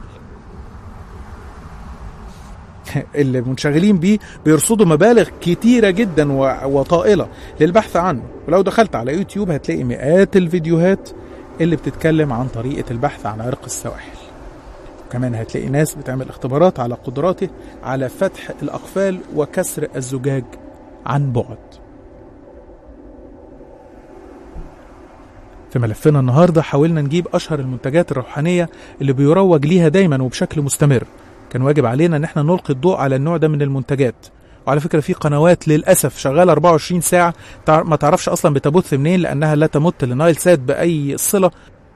اللي منشغلين بيه بيرصدوا مبالغ كتيرة جدا وطائلة للبحث عنه، ولو دخلت على يوتيوب هتلاقي مئات الفيديوهات اللي بتتكلم عن طريقة البحث عن عرق السواحل. وكمان هتلاقي ناس بتعمل اختبارات على قدراته على فتح الأقفال وكسر الزجاج عن بعد. في ملفنا النهاردة حاولنا نجيب أشهر المنتجات الروحانية اللي بيروج ليها دايما وبشكل مستمر. كان واجب علينا ان احنا نلقي الضوء على النوع ده من المنتجات. وعلى فكرة في قنوات للأسف شغالة 24 ساعة ما تعرفش أصلا بتبث منين، لأنها لا تمت لنايل سات بأي صلة،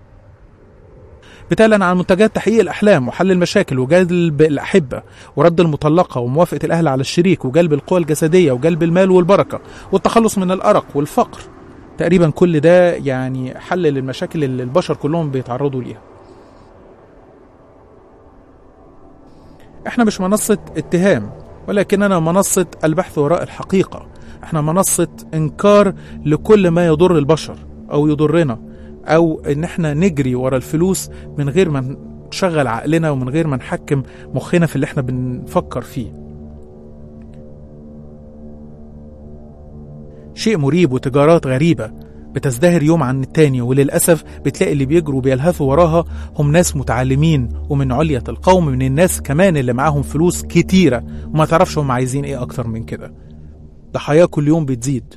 بتعلن عن منتجات تحقيق الأحلام وحل المشاكل وجلب الأحبة ورد المطلقة وموافقة الأهل على الشريك وجلب القوى الجسدية وجلب المال والبركة والتخلص من الأرق والفقر. تقريبا كل ده يعني حل للمشاكل اللي البشر كلهم بيتعرضوا ليها. احنا مش منصة اتهام، ولكننا منصة البحث وراء الحقيقة. احنا منصة انكار لكل ما يضر البشر او يضرنا، او ان احنا نجري ورا الفلوس من غير ما نشغل عقلنا ومن غير ما نحكم مخنا في اللي احنا بنفكر فيه. شيء مريب وتجارات غريبة بتزدهر يوم عن التاني، وللأسف بتلاقي اللي بيجروا بيلهثوا وراها هم ناس متعلمين ومن علية القوم، من الناس كمان اللي معاهم فلوس كتيرة وما تعرفش هم عايزين ايه اكتر من كده. ضحايا كل يوم بتزيد.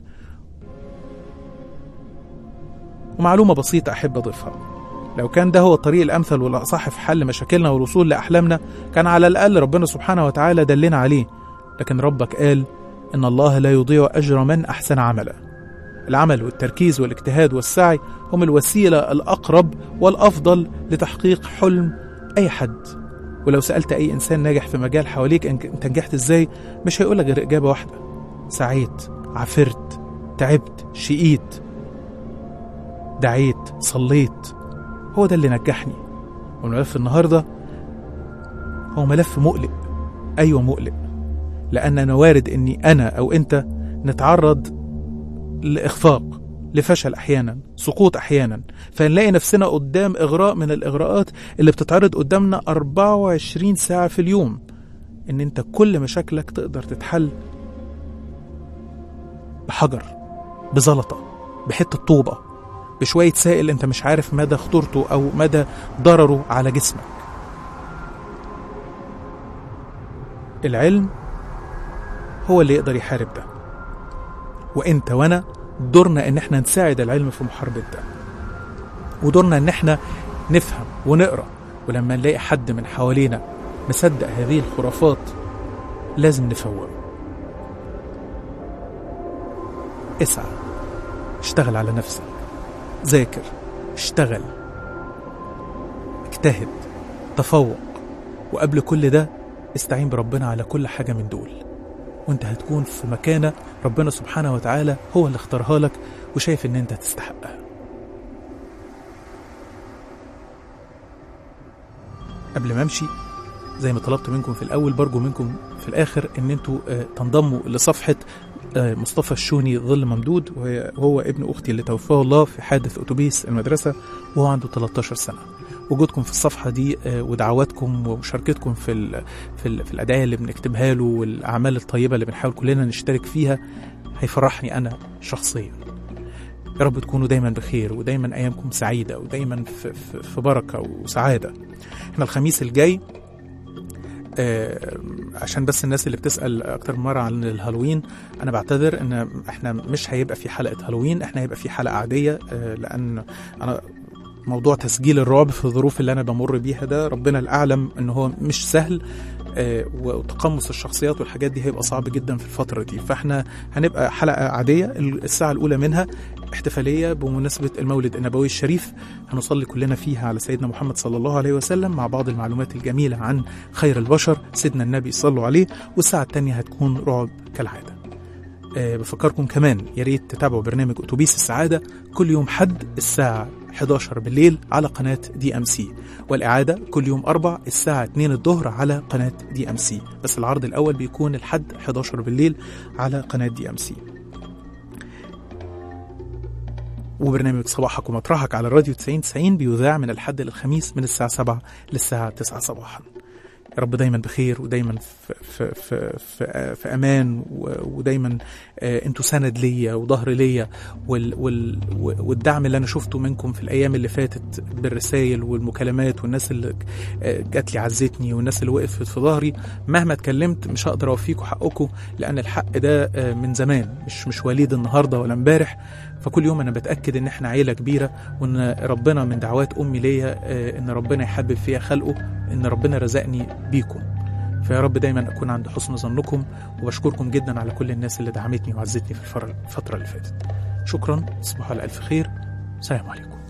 ومعلومة بسيطة أحب أضيفها، لو كان ده هو الطريق الأمثل والأصح في حل مشاكلنا والوصول لأحلامنا، كان على الأقل ربنا سبحانه وتعالى دلنا عليه. لكن ربك قال إن الله لا يضيع أجر من أحسن عملا. العمل والتركيز والاجتهاد والسعي هم الوسيلة الأقرب والأفضل لتحقيق حلم أي حد. ولو سألت أي إنسان ناجح في مجال حواليك أنت نجحت إزاي، مش هيقولك غير إجابة واحدة: سعيت، عفرت، تعبت، شقيت، دعيت، صليت. هو ده اللي نجحني. والملف النهاردة هو ملف مقلق. أيوة مقلق، لأننا وارد أني أنا أو أنت نتعرض لإخفاق، لفشل أحيانا، سقوط أحيانا، فنلاقي نفسنا قدام إغراء من الإغراءات اللي بتتعرض قدامنا 24 ساعة في اليوم. إن أنت كل مشاكلك تقدر تتحل بحجر، بزلطة، بحتة طوبة، بشوية سائل أنت مش عارف مدى خطورته أو مدى ضرره على جسمك. العلم هو اللي يقدر يحارب ده، وانت وانا دورنا ان احنا نساعد العلم في محاربة ده، ودورنا ان احنا نفهم ونقرأ. ولما نلاقي حد من حوالينا مصدق هذه الخرافات لازم نفوقه. اسعى، اشتغل على نفسك، ذاكر، اشتغل، اجتهد، تفوق، وقبل كل ده استعين بربنا على كل حاجة من دول، وانت هتكون في مكانة ربنا سبحانه وتعالى هو اللي اختارها لك وشايف ان انت تستحقها. قبل ما امشي زي ما طلبت منكم في الاول، برجو منكم في الاخر ان انتوا تنضموا لصفحة مصطفى الشوني ظل ممدود، وهو ابن اختي اللي توفاه الله في حادث اتوبيس المدرسة وهو عنده 13 سنة. وجودكم في الصفحة دي ودعواتكم ومشاركتكم في الأدعية اللي بنكتبها له والأعمال الطيبة اللي بنحاول كلنا نشترك فيها هيفرحني أنا شخصيا. يا رب تكونوا دايما بخير ودايما أيامكم سعيدة ودايما في بركة وسعادة. احنا الخميس الجاي عشان بس الناس اللي بتسأل أكتر مرة عن الهالوين، أنا بعتذر إن احنا مش هيبقى في حلقة هالوين، احنا هيبقى في حلقة عادية، لأن أنا موضوع تسجيل الرعب في الظروف اللي أنا بمر بيها ده ربنا الأعلم إن هو مش سهل، وتقمص الشخصيات والحاجات دي هيبقى صعب جدا في الفترة دي. فاحنا هنبقى حلقة عادية، الساعة الأولى منها احتفالية بمناسبة المولد النبوي الشريف، هنصلي كلنا فيها على سيدنا محمد صلى الله عليه وسلم مع بعض المعلومات الجميلة عن خير البشر سيدنا النبي صلوا عليه. والساعة الثانية هتكون رعب كالعادة. بفكركم كمان يا ريت تتابعوا برنامج أتوبيس السعادة كل يوم حد الساعة 11 بالليل على قناة DMC، والإعادة كل يوم أربع الساعة 2 الظهر على قناة DMC، بس العرض الأول بيكون الحد 11 بالليل على قناة DMC. وبرنامج صباحك ومطرحك على الراديو 90 بيذاع من الحد للخميس من الساعة 7 للساعة 9 صباحا. يا رب دايما بخير، ودايما في امان، ودايما انتوا سند ليا وظهر ليا، والدعم اللي انا شفته منكم في الايام اللي فاتت بالرسائل والمكالمات، والناس اللي جات لي عزتني، والناس اللي وقفت في ظهري. مهما اتكلمت مش هقدر اوفيكم حقكم، لان الحق ده من زمان، مش وليد النهارده ولا امبارح. فكل يوم انا بتاكد ان احنا عيله كبيره، وان ربنا من دعوات امي ليا ان ربنا يحبب فيها خلقه، ان ربنا رزقني بيكم. فيا رب دايما اكون عند حسن ظنكم، وبشكركم جدا على كل الناس اللي دعمتني وعزتني في الفتره اللي فاتت. شكرا، تصبحوا على الف خير، سلام عليكم.